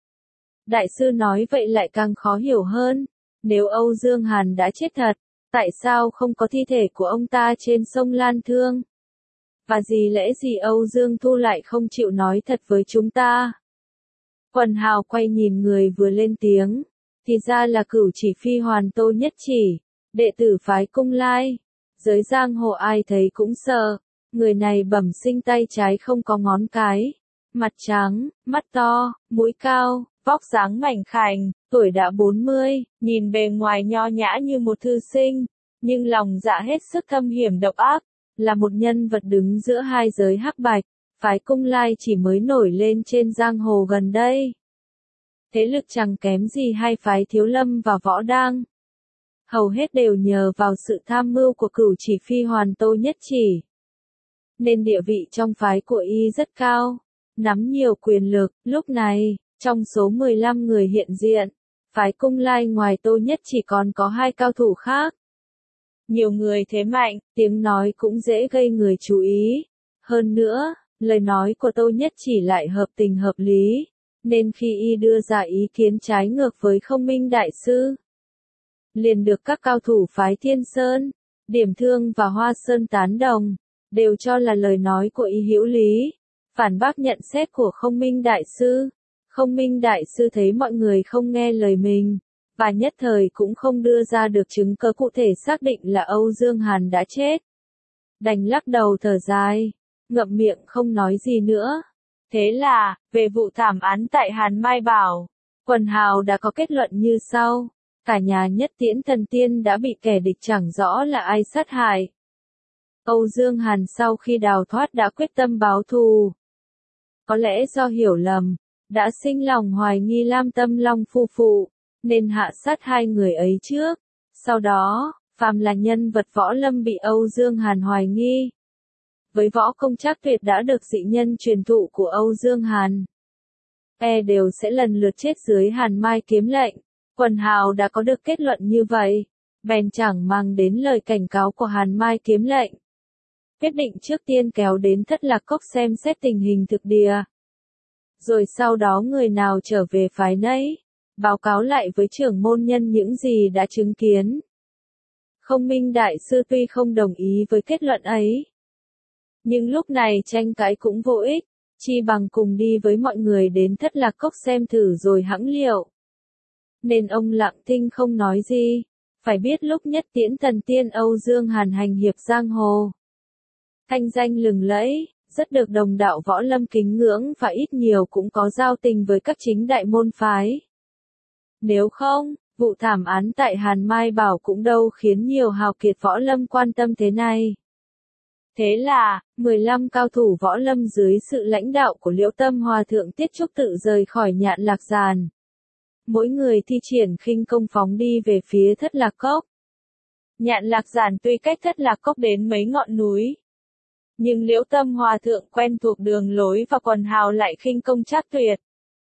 Đại sư nói vậy lại càng khó hiểu hơn. Nếu Âu Dương Hàn đã chết thật, tại sao không có thi thể của ông ta trên sông Lan Thương? Và gì lẽ gì Âu Dương Thu lại không chịu nói thật với chúng ta? Quần hào quay nhìn người vừa lên tiếng, thì ra là Cửu Chỉ Phi Hoàn Tô Nhất Chỉ, đệ tử phái Cung Lai. Giới giang hồ ai thấy cũng sợ, người này bẩm sinh tay trái không có ngón cái, mặt trắng, mắt to, mũi cao, vóc dáng mảnh khảnh, tuổi đã bốn mươi, nhìn bề ngoài nho nhã như một thư sinh, nhưng lòng dạ hết sức thâm hiểm độc ác, là một nhân vật đứng giữa hai giới hắc bạch, phái Cung Lai chỉ mới nổi lên trên giang hồ gần đây. Thế lực chẳng kém gì hai phái Thiếu Lâm và Võ Đang. Hầu hết đều nhờ vào sự tham mưu của Cửu Chỉ Phi Hoàn Tô Nhất Chỉ, nên địa vị trong phái của y rất cao, nắm nhiều quyền lực. Lúc này, trong số mười lăm người hiện diện, phái Cung Lai ngoài Tô Nhất Chỉ còn có hai cao thủ khác. Nhiều người thế mạnh, tiếng nói cũng dễ gây người chú ý. Hơn nữa, lời nói của Tô Nhất Chỉ lại hợp tình hợp lý, nên khi y đưa ra ý kiến trái ngược với Không Minh Đại Sư, liền được các cao thủ phái Thiên Sơn, Điểm Thương và Hoa Sơn tán đồng, đều cho là lời nói của y hữu lý, phản bác nhận xét của Không Minh Đại Sư. Không Minh Đại Sư thấy mọi người không nghe lời mình, và nhất thời cũng không đưa ra được chứng cứ cụ thể xác định là Âu Dương Hàn đã chết. Đành lắc đầu thở dài, ngậm miệng không nói gì nữa. Thế là, về vụ thảm án tại Hàn Mai Bảo, quần hào đã có kết luận như sau. Cả nhà Nhất Tiễn Thần Tiên đã bị kẻ địch chẳng rõ là ai sát hại. Âu Dương Hàn sau khi đào thoát đã quyết tâm báo thù. Có lẽ do hiểu lầm, đã sinh lòng hoài nghi Lam Tâm Long phu phụ, nên hạ sát hai người ấy trước. Sau đó, phàm là nhân vật võ lâm bị Âu Dương Hàn hoài nghi, với võ công Trác Tuyệt đã được dị nhân truyền thụ của Âu Dương Hàn, e đều sẽ lần lượt chết dưới Hàn Mai kiếm lệnh. Quần hào đã có được kết luận như vậy, bèn chẳng mang đến lời cảnh cáo của Hàn Mai kiếm lệnh. Quyết định trước tiên kéo đến Thất Lạc Cốc xem xét tình hình thực địa. Rồi sau đó người nào trở về phái nấy, báo cáo lại với trưởng môn nhân những gì đã chứng kiến. Không Minh Đại Sư tuy không đồng ý với kết luận ấy, nhưng lúc này tranh cãi cũng vô ích, chi bằng cùng đi với mọi người đến Thất Lạc Cốc xem thử rồi hẵng liệu. Nên ông lặng thinh không nói gì, phải biết lúc Nhất Tiễn Thần Tiên Âu Dương Hàn hành hiệp giang hồ, thanh danh lừng lẫy, rất được đồng đạo võ lâm kính ngưỡng và ít nhiều cũng có giao tình với các chính đại môn phái. Nếu không, vụ thảm án tại Hàn Mai Bảo cũng đâu khiến nhiều hào kiệt võ lâm quan tâm thế này. Thế là, mười lăm cao thủ võ lâm dưới sự lãnh đạo của Liễu Tâm Hòa Thượng Tiết Trúc tự rời khỏi Nhạn Lạc Giàn. Mỗi người thi triển khinh công phóng đi về phía Thất Lạc Cốc. Nhạn Lạc Giàn tuy cách Thất Lạc Cốc đến mấy ngọn núi, nhưng Liễu Tâm Hòa Thượng quen thuộc đường lối và quần hào lại khinh công Trác Tuyệt.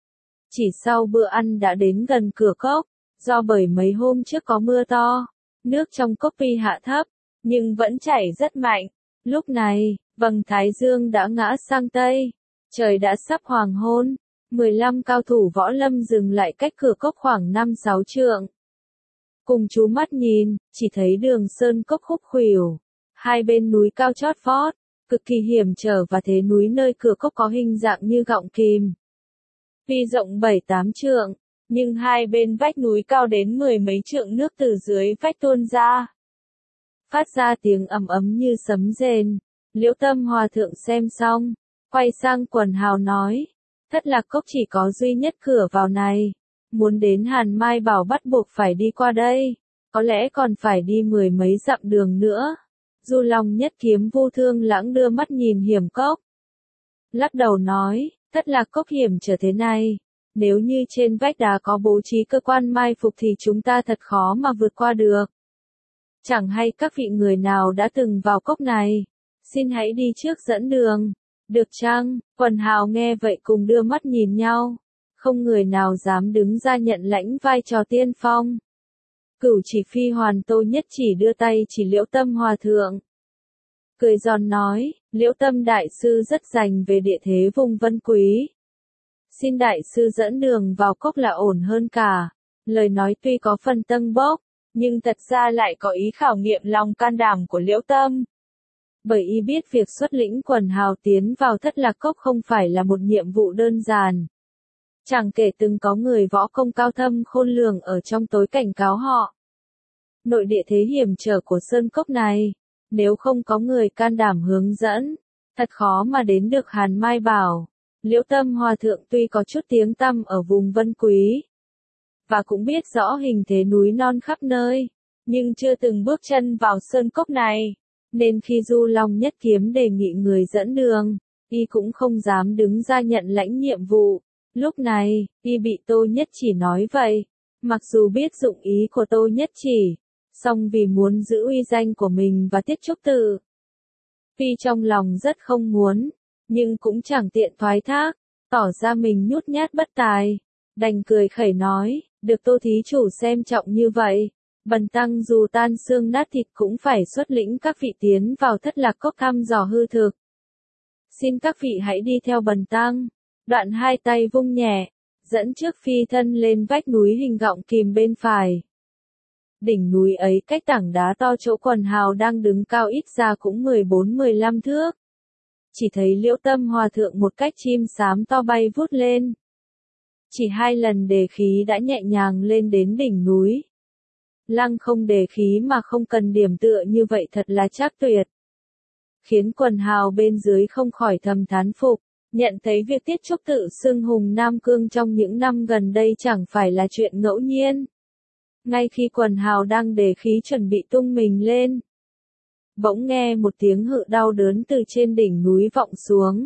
Chỉ sau bữa ăn đã đến gần cửa cốc, do bởi mấy hôm trước có mưa to, nước trong cốc tuy hạ thấp, nhưng vẫn chảy rất mạnh. Lúc này, vầng thái dương đã ngã sang tây, trời đã sắp hoàng hôn, mười lăm cao thủ võ lâm dừng lại cách cửa cốc khoảng năm sáu trượng. Cùng chú mắt nhìn, chỉ thấy đường sơn cốc khúc khuỷu, hai bên núi cao chót vót, cực kỳ hiểm trở và thế núi nơi cửa cốc có hình dạng như gọng kìm. Tuy rộng bảy tám trượng, nhưng hai bên vách núi cao đến mười mấy trượng, nước từ dưới vách tuôn ra, phát ra tiếng ầm ấm như sấm rền. Liễu Tâm Hòa Thượng xem xong, quay sang quần hào nói, Thất Lạc Cốc chỉ có duy nhất cửa vào này, muốn đến Hàn Mai Bảo bắt buộc phải đi qua đây, có lẽ còn phải đi mười mấy dặm đường nữa. Du Long Nhất Kiếm Vu Thương Lãng đưa mắt nhìn hiểm cốc, lắc đầu nói, Thất Lạc Cốc hiểm trở thế này, nếu như trên vách đá có bố trí cơ quan mai phục thì chúng ta thật khó mà vượt qua được. Chẳng hay các vị người nào đã từng vào cốc này, xin hãy đi trước dẫn đường, được chăng? Quần hào nghe vậy cùng đưa mắt nhìn nhau, không người nào dám đứng ra nhận lãnh vai trò tiên phong. Cửu Chỉ Phi Hoàn Tô Nhất Chỉ đưa tay chỉ Liễu Tâm Hòa Thượng, cười giòn nói, Liễu Tâm Đại Sư rất rành về địa thế vùng Vân Quý, xin Đại Sư dẫn đường vào cốc là ổn hơn cả. Lời nói tuy có phần tâng bốc, nhưng thật ra lại có ý khảo nghiệm lòng can đảm của Liễu Tâm. Bởi y biết việc xuất lĩnh quần hào tiến vào Thất Lạc Cốc không phải là một nhiệm vụ đơn giản. Chẳng kể từng có người võ công cao thâm khôn lường ở trong tối cảnh cáo họ. Nội địa thế hiểm trở của sơn cốc này, nếu không có người can đảm hướng dẫn, thật khó mà đến được Hàn Mai Bảo. Liễu Tâm Hòa Thượng tuy có chút tiếng tăm ở vùng Vân Quý, và cũng biết rõ hình thế núi non khắp nơi, nhưng chưa từng bước chân vào sơn cốc này, nên khi Du Long Nhất Kiếm đề nghị người dẫn đường, y cũng không dám đứng ra nhận lãnh nhiệm vụ. Lúc này, y bị Tô Nhất Chỉ nói vậy, mặc dù biết dụng ý của Tô Nhất Chỉ, song vì muốn giữ uy danh của mình và Tiết Trúc Tự, tuy trong lòng rất không muốn, nhưng cũng chẳng tiện thoái thác, tỏ ra mình nhút nhát bất tài, đành cười khẩy nói, được Tô thí chủ xem trọng như vậy, bần tăng dù tan xương nát thịt cũng phải xuất lĩnh các vị tiến vào Thất Lạc Cốc thăm dò hư thực. xin các vị hãy đi theo bần tăng. Đoạn hai tay vung nhẹ, dẫn trước phi thân lên vách núi hình gọng kìm bên phải. Đỉnh núi ấy cách tảng đá to chỗ quần hào đang đứng cao ít ra cũng mười bốn mười lăm thước. Chỉ thấy Liễu Tâm Hòa Thượng một cách chim xám to bay vút lên. Chỉ hai lần đề khí đã nhẹ nhàng lên đến đỉnh núi. Lăng không đề khí mà không cần điểm tựa như vậy thật là trác tuyệt. Khiến quần hào bên dưới không khỏi thầm thán phục, nhận thấy việc Tiết Trúc tự xưng hùng Nam Cương trong những năm gần đây chẳng phải là chuyện ngẫu nhiên. Ngay khi quần hào đang đề khí chuẩn bị tung mình lên, bỗng nghe một tiếng hự đau đớn từ trên đỉnh núi vọng xuống.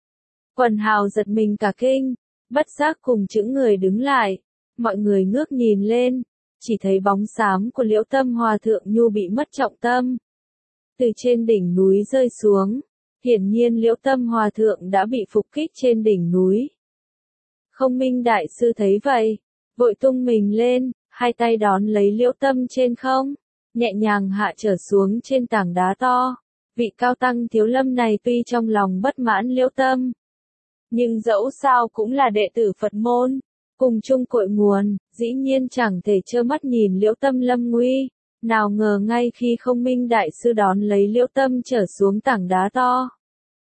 Quần hào giật mình cả kinh, bất giác cùng chững người đứng lại, mọi người ngước nhìn lên, chỉ thấy bóng xám của Liễu Tâm Hòa Thượng nhu bị mất trọng tâm. Từ trên đỉnh núi rơi xuống, hiển nhiên Liễu Tâm Hòa Thượng đã bị phục kích trên đỉnh núi. Không Minh Đại Sư thấy vậy, vội tung mình lên, hai tay đón lấy Liễu Tâm trên không, nhẹ nhàng hạ trở xuống trên tảng đá to. Vị cao tăng Thiếu Lâm này tuy trong lòng bất mãn Liễu Tâm, nhưng dẫu sao cũng là đệ tử Phật môn, cùng chung cội nguồn, dĩ nhiên chẳng thể trơ mắt nhìn Liễu Tâm lâm nguy. Nào ngờ ngay khi Không Minh Đại Sư đón lấy Liễu Tâm trở xuống tảng đá to,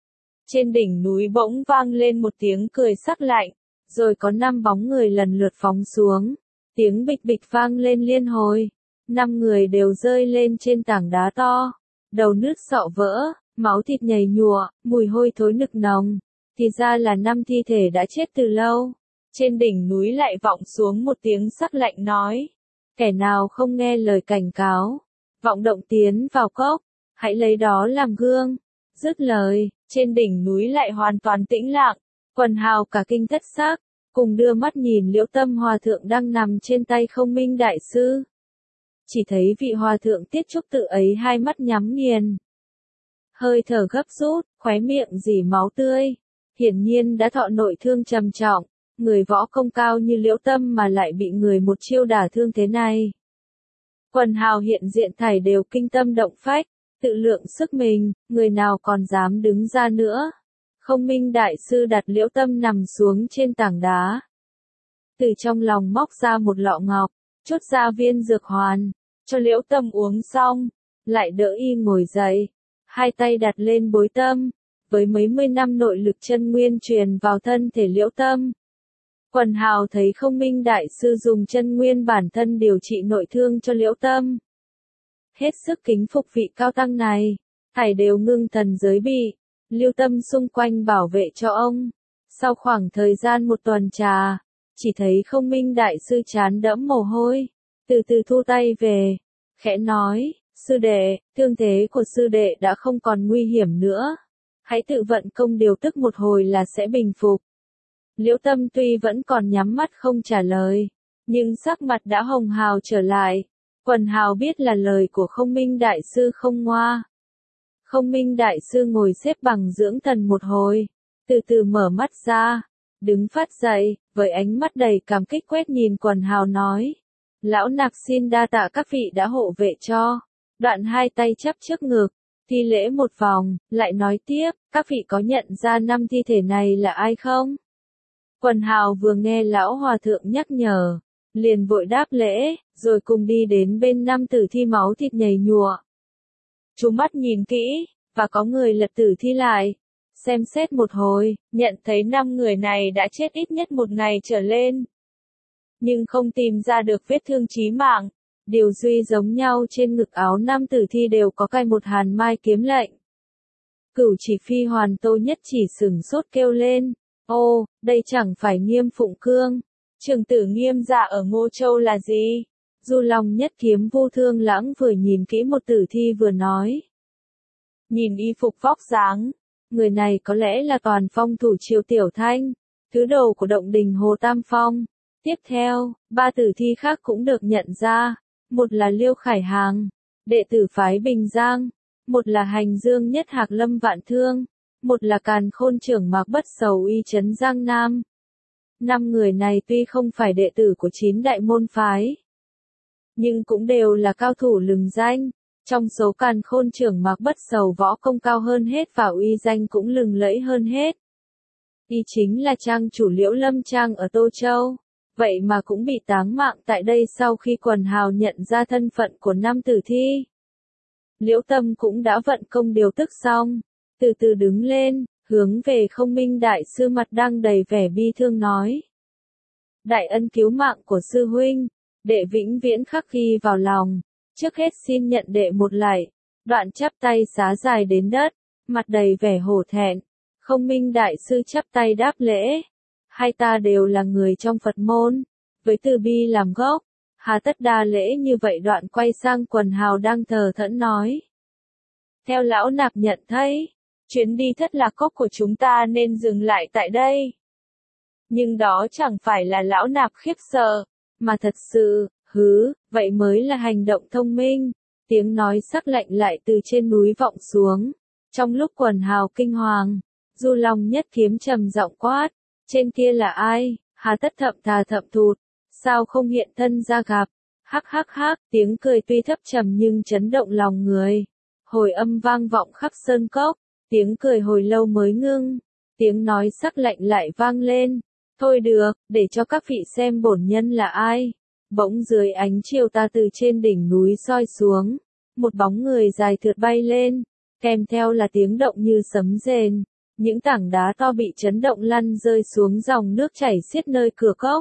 trên đỉnh núi bỗng vang lên một tiếng cười sắc lạnh, rồi có năm bóng người lần lượt phóng xuống, tiếng bịch bịch vang lên liên hồi, năm người đều rơi lên trên tảng đá to, đầu nứt sọ vỡ, máu thịt nhầy nhụa, mùi hôi thối nực nồng, thì ra là năm thi thể đã chết từ lâu. Trên đỉnh núi lại vọng xuống một tiếng sắc lạnh nói, kẻ nào không nghe lời cảnh cáo, vọng động tiến vào cốc, hãy lấy đó làm gương. Dứt lời, trên đỉnh núi lại hoàn toàn tĩnh lặng, quần hào cả kinh thất xác, cùng đưa mắt nhìn Liễu Tâm Hòa Thượng đang nằm trên tay Không Minh Đại Sư. Chỉ thấy vị Hòa Thượng Tiết Trúc tự ấy hai mắt nhắm nghiền, hơi thở gấp rút, khóe miệng rỉ máu tươi, hiển nhiên đã thọ nội thương trầm trọng. Người võ công cao như Liễu Tâm mà lại bị người một chiêu đả thương thế này. Quần hào hiện diện thảy đều kinh tâm động phách, tự lượng sức mình, người nào còn dám đứng ra nữa. Không Minh Đại Sư đặt Liễu Tâm nằm xuống trên tảng đá. Từ trong lòng móc ra một lọ ngọc, chốt ra viên dược hoàn, cho Liễu Tâm uống xong, lại đỡ y ngồi dậy, hai tay đặt lên bối tâm, với mấy mươi năm nội lực chân nguyên truyền vào thân thể Liễu Tâm. Quần hào thấy Không Minh Đại Sư dùng chân nguyên bản thân điều trị nội thương cho Liễu Tâm. Hết sức kính phục vị cao tăng này, thảy đều ngưng thần giới bị, lưu tâm xung quanh bảo vệ cho ông. Sau khoảng thời gian một tuần trà, chỉ thấy Không Minh Đại Sư trán đẫm mồ hôi, từ từ thu tay về, khẽ nói, sư đệ, thương thế của sư đệ đã không còn nguy hiểm nữa, hãy tự vận công điều tức một hồi là sẽ bình phục. Liễu Tâm tuy vẫn còn nhắm mắt không trả lời, nhưng sắc mặt đã hồng hào trở lại. Quần hào biết là lời của Không Minh Đại Sư không ngoa. Không Minh Đại Sư ngồi xếp bằng dưỡng thần một hồi, từ từ mở mắt ra, đứng phát dậy, với ánh mắt đầy cảm kích quét nhìn quần hào nói. Lão nạp xin đa tạ các vị đã hộ vệ cho. Đoạn hai tay chắp trước ngực, thi lễ một vòng, lại nói tiếp, các vị có nhận ra năm thi thể này là ai không? Quần hào vừa nghe lão hòa thượng nhắc nhở, liền vội đáp lễ, rồi cùng đi đến bên năm tử thi máu thịt nhầy nhụa. Chú mắt nhìn kỹ, và có người lật tử thi lại, xem xét một hồi, nhận thấy năm người này đã chết ít nhất một ngày trở lên. Nhưng không tìm ra được vết thương chí mạng, điều duy giống nhau trên ngực áo năm tử thi đều có cài một hàn mai kiếm lệnh. Cửu Chỉ Phi Hoàn Tô Nhất chỉ sửng sốt kêu lên. Ô, đây chẳng phải Nghiêm Phụng Cương, trường tử Nghiêm Dạ ở Ngô Châu là gì? Du Long Nhất Kiếm Vô Thương Lãng vừa nhìn kỹ một tử thi vừa nói. Nhìn y phục vóc dáng, người này có lẽ là Toàn Phong thủ Triều Tiểu Thanh, thứ đầu của động đình Hồ Tam Phong. Tiếp theo, ba tử thi khác cũng được nhận ra, một là Liêu Khải Hàng, đệ tử phái Bình Giang, một là Hành Dương Nhất Hạc Lâm Vạn Thương, một là Càn Khôn trưởng Mạc Bất Sầu uy trấn Giang Nam. Năm người này tuy không phải đệ tử của chín đại môn phái, nhưng cũng đều là cao thủ lừng danh, Trong số càn khôn trưởng Mạc Bất Sầu võ công cao hơn hết và uy danh cũng lừng lẫy hơn hết. Y chính là trang chủ Liễu Lâm Trang ở Tô Châu. Vậy mà cũng bị táng mạng tại đây sau khi quần hào nhận ra thân phận của nam tử thi. Liễu Tâm cũng đã vận công điều tức xong, từ từ đứng lên, hướng về Không Minh đại sư mặt đang đầy vẻ bi thương nói. Đại ân cứu mạng của sư huynh, đệ vĩnh viễn khắc ghi vào lòng, trước hết xin nhận đệ một lạy, đoạn chắp tay xá dài đến đất, mặt đầy vẻ hổ thẹn. Không Minh đại sư chắp tay đáp lễ. Hai ta đều là người trong Phật môn, với từ bi làm gốc, hà tất đa lễ như vậy, đoạn quay sang quần hào đang thờ thẫn nói. Theo lão nạp nhận thấy, chuyến đi Thất Lạc Cốc của chúng ta nên dừng lại tại đây. Nhưng đó chẳng phải là lão nạp khiếp sợ, mà thật sự, hứ, vậy mới là hành động thông minh. Tiếng nói sắc lạnh lại từ trên núi vọng xuống. Trong lúc quần hào kinh hoàng, Du Long Nhất Kiếm trầm giọng quát. Trên kia là ai, hà tất thậm thà thậm thụt, sao không hiện thân ra gặp, hắc hắc hắc, tiếng cười tuy thấp trầm nhưng chấn động lòng người, hồi âm vang vọng khắp sơn cốc, tiếng cười hồi lâu mới ngưng, tiếng nói sắc lạnh lại vang lên, thôi được, để cho các vị xem bổn nhân là ai. Bỗng dưới ánh chiều tà từ trên đỉnh núi soi xuống, một bóng người dài thượt bay lên, kèm theo là tiếng động như sấm rền. Những tảng đá to bị chấn động lăn rơi xuống dòng nước chảy xiết nơi cửa cốc.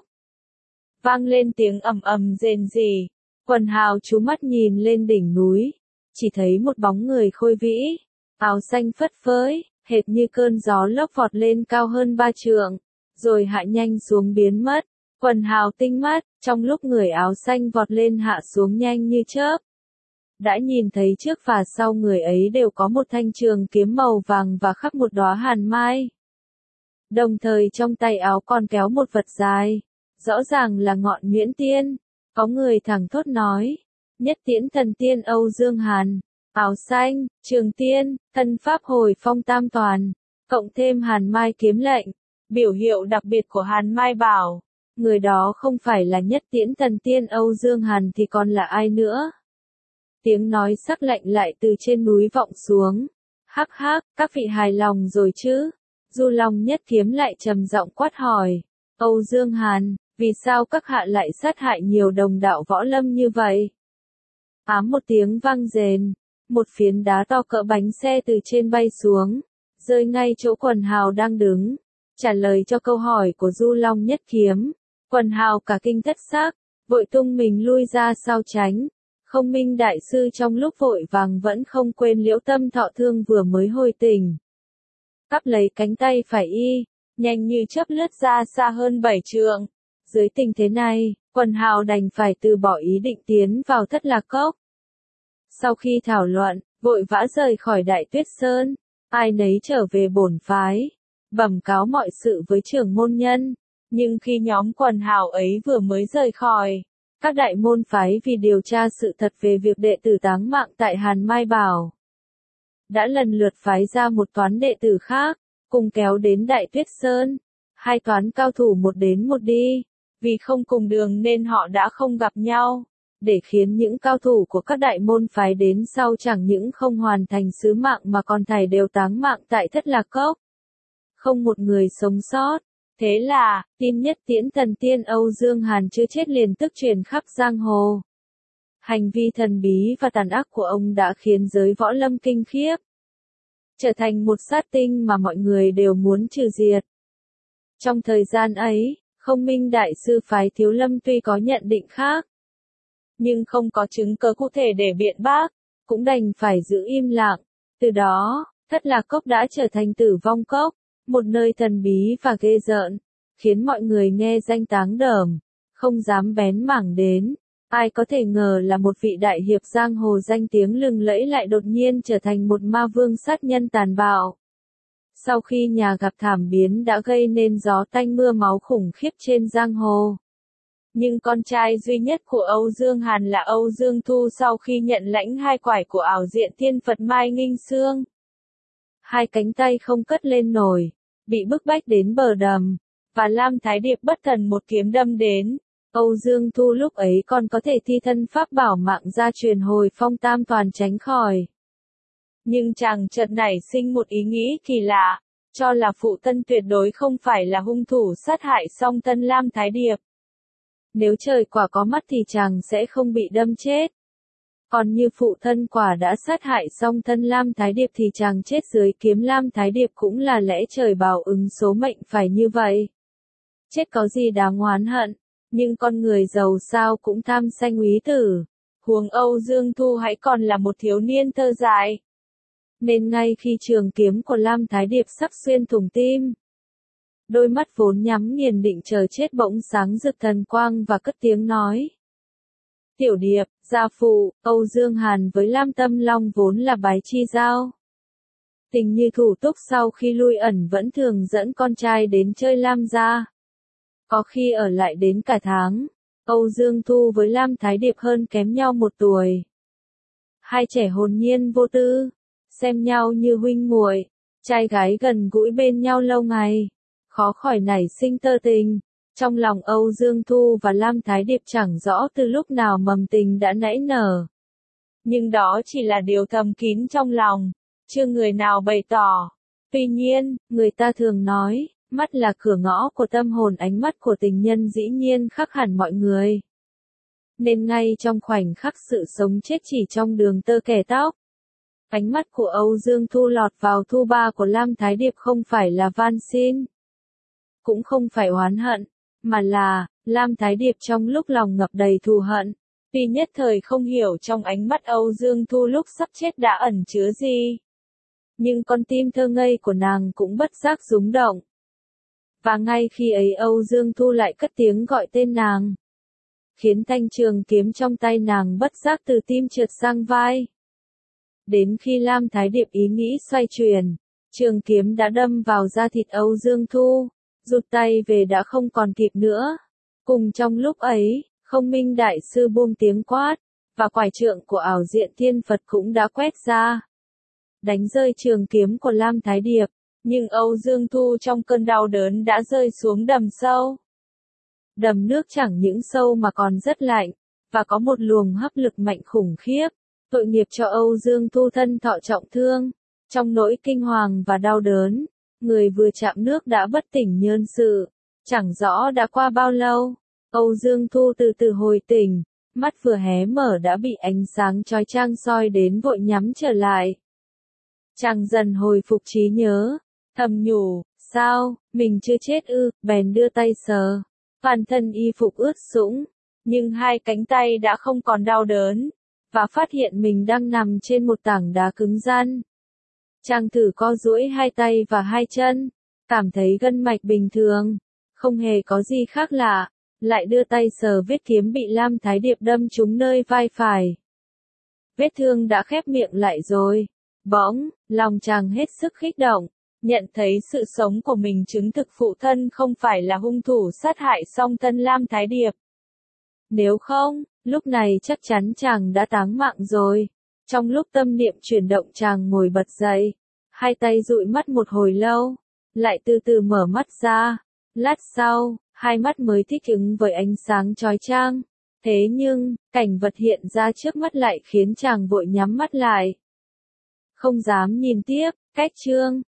Vang lên tiếng ầm ầm rền rỉ, quần hào chú mắt nhìn lên đỉnh núi, chỉ thấy một bóng người khôi vĩ, áo xanh phất phới, hệt như cơn gió lốc vọt lên cao hơn ba trượng, rồi hạ nhanh xuống biến mất. Quần hào tinh mắt, trong lúc người áo xanh vọt lên hạ xuống nhanh như chớp. Đã nhìn thấy trước và sau người ấy đều có một thanh trường kiếm màu vàng và khắc một đóa hàn mai. Đồng thời trong tay áo còn kéo một vật dài, rõ ràng là ngọn nhuyễn tiên. Có người thẳng thốt nói, nhất tiễn thần tiên Âu Dương Hàn, áo xanh, trường tiên, thân pháp hồi phong tam toàn, cộng thêm hàn mai kiếm lệnh, biểu hiệu đặc biệt của hàn mai bảo. Người đó không phải là nhất tiễn thần tiên Âu Dương Hàn thì còn là ai nữa? Tiếng nói sắc lạnh lại từ trên núi vọng xuống. Hắc hắc, các vị hài lòng rồi chứ? Du Long Nhất Kiếm lại trầm giọng quát hỏi. Âu Dương Hàn, vì sao các hạ lại sát hại nhiều đồng đạo võ lâm như vậy? Ám một tiếng vang rền, một phiến đá to cỡ bánh xe từ trên bay xuống, rơi ngay chỗ quần hào đang đứng. Trả lời cho câu hỏi của Du Long Nhất Kiếm, quần hào cả kinh thất xác, vội tung mình lui ra sau tránh. Không Minh đại sư trong lúc vội vàng vẫn không quên Liễu Tâm thọ thương vừa mới hồi tỉnh. Cắp lấy cánh tay phải y, nhanh như chớp lướt ra xa hơn bảy trượng. Dưới tình thế này, quần hào đành phải từ bỏ ý định tiến vào Thất Lạc Cốc. Sau khi thảo luận, vội vã rời khỏi Đại Tuyết Sơn, ai nấy trở về bổn phái, bẩm cáo mọi sự với trưởng môn nhân. Nhưng khi nhóm quần hào ấy vừa mới rời khỏi, các đại môn phái vì điều tra sự thật về việc đệ tử táng mạng tại Hàn Mai Bảo, đã lần lượt phái ra một toán đệ tử khác, cùng kéo đến Đại Tuyết Sơn. Hai toán cao thủ một đến một đi, vì không cùng đường nên họ đã không gặp nhau, để khiến những cao thủ của các đại môn phái đến sau chẳng những không hoàn thành sứ mạng mà còn thảy đều táng mạng tại Thất Lạc Cốc. Không một người sống sót. Thế là, tin nhất tiễn thần tiên Âu Dương Hàn chưa chết liền tức truyền khắp giang hồ. Hành vi thần bí và tàn ác của ông đã khiến giới võ lâm kinh khiếp, trở thành một sát tinh mà mọi người đều muốn trừ diệt. Trong thời gian ấy, Không Minh đại sư phái Thiếu Lâm tuy có nhận định khác, nhưng không có chứng cứ cụ thể để biện bác, cũng đành phải giữ im lặng. Từ đó, Thất Lạc Cốc đã trở thành tử vong cốc, một nơi thần bí và ghê rợn, khiến mọi người nghe danh táng đờm, không dám bén mảng đến. Ai có thể ngờ là một vị đại hiệp giang hồ danh tiếng lừng lẫy lại đột nhiên trở thành một ma vương sát nhân tàn bạo. Sau khi nhà gặp thảm biến đã gây nên gió tanh mưa máu khủng khiếp trên giang hồ. Nhưng con trai duy nhất của Âu Dương Hàn là Âu Dương Thu sau khi nhận lãnh hai quải của ảo diện thiên Phật Mai Nghinh Xương, hai cánh tay không cất lên nổi, bị bức bách đến bờ đầm, và Lam Thái Điệp bất thần một kiếm đâm đến. Âu Dương Thu lúc ấy còn có thể thi thân pháp bảo mạng gia truyền hồi phong tam toàn tránh khỏi. Nhưng chàng chợt nảy sinh một ý nghĩ kỳ lạ, cho là phụ thân tuyệt đối không phải là hung thủ sát hại Song Thân Lam Thái Điệp. Nếu trời quả có mắt thì chàng sẽ không bị đâm chết. Còn như phụ thân quả đã sát hại Song Thân Lam Thái Điệp thì chàng chết dưới kiếm Lam Thái Điệp cũng là lẽ trời bảo ứng số mệnh phải như vậy. Chết có gì đáng oán hận, nhưng con người giàu sao cũng tham sanh úy tử, huống Âu Dương Thu hãy còn là một thiếu niên thơ dại. Nên ngay khi trường kiếm của Lam Thái Điệp sắp xuyên thủng tim, đôi mắt vốn nhắm nghiền định chờ chết bỗng sáng rực thần quang và cất tiếng nói. Tiểu Điệp, gia phụ, Âu Dương Hàn với Lam Tâm Long vốn là bái chi giao. Tình như thủ túc sau khi lui ẩn vẫn thường dẫn con trai đến chơi Lam gia. Có khi ở lại đến cả tháng. Âu Dương Thu với Lam Thái Điệp hơn kém nhau một tuổi. Hai trẻ hồn nhiên vô tư, xem nhau như huynh muội, trai gái gần gũi bên nhau lâu ngày, khó khỏi nảy sinh tơ tình. Trong lòng Âu Dương Thu và Lam Thái Điệp chẳng rõ từ lúc nào mầm tình đã nảy nở. Nhưng đó chỉ là điều thầm kín trong lòng, chưa người nào bày tỏ. Tuy nhiên, người ta thường nói, mắt là cửa ngõ của tâm hồn, ánh mắt của tình nhân dĩ nhiên khác hẳn mọi người. Nên ngay trong khoảnh khắc sự sống chết chỉ trong đường tơ kẻ tóc, ánh mắt của Âu Dương Thu lọt vào thu ba của Lam Thái Điệp không phải là van xin, cũng không phải oán hận, mà là, Lam Thái Điệp trong lúc lòng ngập đầy thù hận, tuy nhất thời không hiểu trong ánh mắt Âu Dương Thu lúc sắp chết đã ẩn chứa gì. Nhưng con tim thơ ngây của nàng cũng bất giác rung động. Và ngay khi ấy Âu Dương Thu lại cất tiếng gọi tên nàng, khiến thanh trường kiếm trong tay nàng bất giác từ tim trượt sang vai. Đến khi Lam Thái Điệp ý nghĩ xoay chuyển, trường kiếm đã đâm vào da thịt Âu Dương Thu, rụt tay về đã không còn kịp nữa. Cùng trong lúc ấy, Không Minh Đại Sư buông tiếng quát, và quải trượng của ảo diện thiên Phật cũng đã quét ra, đánh rơi trường kiếm của Lam Thái Điệp. Nhưng Âu Dương Thu trong cơn đau đớn đã rơi xuống đầm sâu. Đầm nước chẳng những sâu mà còn rất lạnh, và có một luồng hấp lực mạnh khủng khiếp. Tội nghiệp cho Âu Dương Thu thân thọ trọng thương. Trong nỗi kinh hoàng và đau đớn, người vừa chạm nước đã bất tỉnh nhân sự. Chẳng rõ đã qua bao lâu, Âu Dương Thu từ từ hồi tỉnh, mắt vừa hé mở đã bị ánh sáng chói chang soi đến vội nhắm trở lại. Chàng dần hồi phục trí nhớ, thầm nhủ, sao, mình chưa chết ư, bèn đưa tay sờ. Toàn thân y phục ướt sũng, nhưng hai cánh tay đã không còn đau đớn, và phát hiện mình đang nằm trên một tảng đá cứng rắn. Chàng thử co duỗi hai tay và hai chân, cảm thấy gân mạch bình thường, không hề có gì khác lạ, lại đưa tay sờ vết kiếm bị Lam Thái Điệp đâm trúng nơi vai phải. Vết thương đã khép miệng lại rồi. Bỗng, lòng chàng hết sức kích động, nhận thấy sự sống của mình chứng thực phụ thân không phải là hung thủ sát hại Song Thân Lam Thái Điệp. Nếu không, lúc này chắc chắn chàng đã táng mạng rồi. Trong lúc tâm niệm chuyển động chàng ngồi bật dậy, hai tay dụi mắt một hồi lâu, lại từ từ mở mắt ra. Lát sau, hai mắt mới thích ứng với ánh sáng chói chang. Thế nhưng, cảnh vật hiện ra trước mắt lại khiến chàng vội nhắm mắt lại. Không dám nhìn tiếp, cách chương.